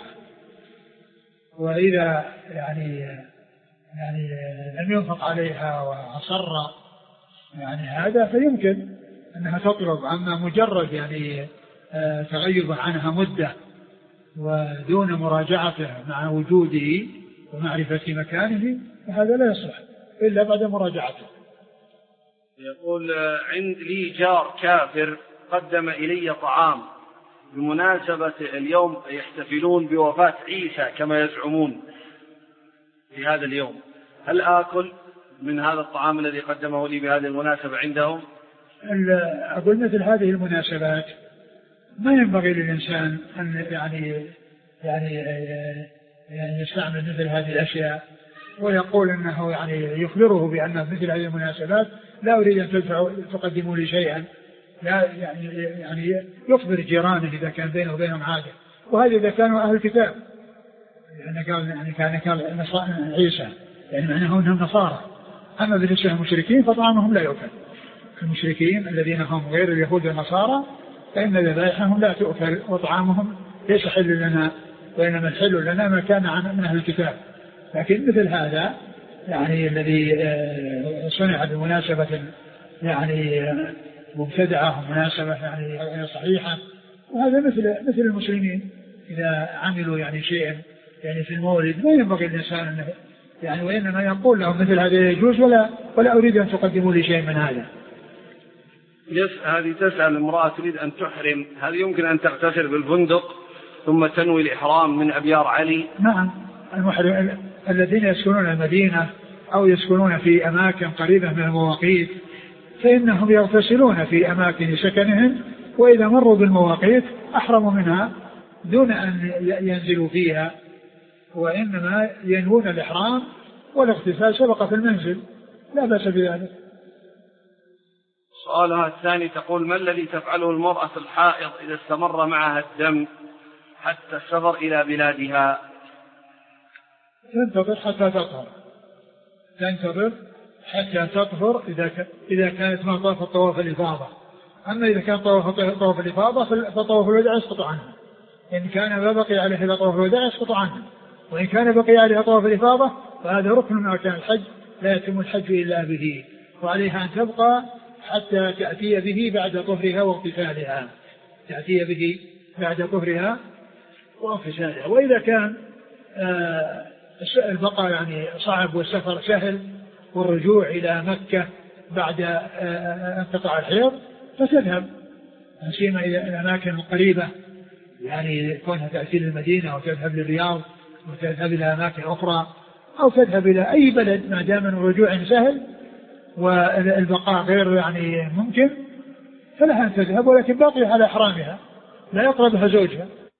[SPEAKER 2] وإذا يعني يعني لم ينفق عليها وأصر يعني هذا فيمكن أنها تطلب. أما مجرد يعني تغيب عنها مدة ودون مراجعته مع وجوده ومعرفة مكانه فهذا لا يصلح إلا بعد مراجعته.
[SPEAKER 1] يقول عند لي جار كافر قدم إلي طعام بمناسبة اليوم يحتفلون بوفاة عيسى كما يزعمون في هذا اليوم، هل آكل من هذا الطعام الذي قدمه لي بهذه المناسبة عندهم؟
[SPEAKER 2] أقول مثل هذه المناسبات ما ينبغي للإنسان أن يعني يعني يعني يستعمل مثل هذه الأشياء ويقول أنه يعني يخبره بأن مثل هذه المناسبات لا أريد أن تدفعوا تقدموا لي شيئا، لا يعني يعني يخبر جيرانه إذا كان بينه وبينهم حاجة. وهذا إذا كانوا أهل الكتاب يعني قال يعني كان كان عيسى يعني معناه أنهم نصارى. أما بالنسبة للمشركين فطعامهم لا يؤكل. المشركين الذين هم غير اليهود والنصارى فإن ذبائحهم لا تؤكل وطعامهم ليس حل لنا، وإنما الحل لنا ما كان عن من أهل الكتاب. لكن مثل هذا يعني الذي صنع بمناسبة يعني مبتدعة ومناسبة يعني صحيحة، وهذا مثل مثل المسلمين إذا عملوا يعني شيئا يعني في المولد ما ينبغي الإنسان أنه يعني وإنما يقول لهم مثل هذا يجوز ولا ولا أريد أن تقدموا لي شيء من هذا.
[SPEAKER 1] هذه تسأل امرأة تريد أن تحرم، هل يمكن أن تغتسل بالفندق ثم تنوي الإحرام من أبيار علي؟
[SPEAKER 2] نعم، المحرم الذين يسكنون المدينة أو يسكنون في أماكن قريبة من المواقيت فإنهم يغتسلون في أماكن سكنهم، وإذا مروا بالمواقيت أحرموا منها دون أن ينزلوا فيها، وإنما ينوون الإحرام والاغتسال سبق في المنزل لا بأس بذلك.
[SPEAKER 1] سؤالها الثاني تقول ما الذي تفعله المرأة الحائض إذا استمر معها الدم حتى السفر إلى بلادها؟
[SPEAKER 2] تنتظر حتى تطهر تنتظر حتى تطهر إذا إذا كانت ما طاف طواف الإفاضة. أما إذا كان طواف طواف الإفاضة فطواف الوداع يسقط عنها، إن كان ما بقي عليه إلا طواف الوداع يسقط عنها، وإن كان بقي عليه طواف الإفاضة فهذا ركن من أركان الحج لا يتم الحج إلا به، وعليها أن تبقى حتى تأتي به بعد طهرها واغتسالها تأتي به بعد طهرها واغتسالها. وإذا كان آه البقاء يعني صعب والسفر سهل والرجوع إلى مكة بعد انقطاع الحيض فتذهب سيما إلى الأماكن القريبة يعني كونها تأتي للمدينة أو تذهب للرياض وتذهب إلى أماكن أخرى أو تذهب إلى أي بلد ما دام الرجوع سهل والبقاء غير يعني ممكن فلها أن تذهب، ولكن باقي على إحرامها لا يقربها زوجها.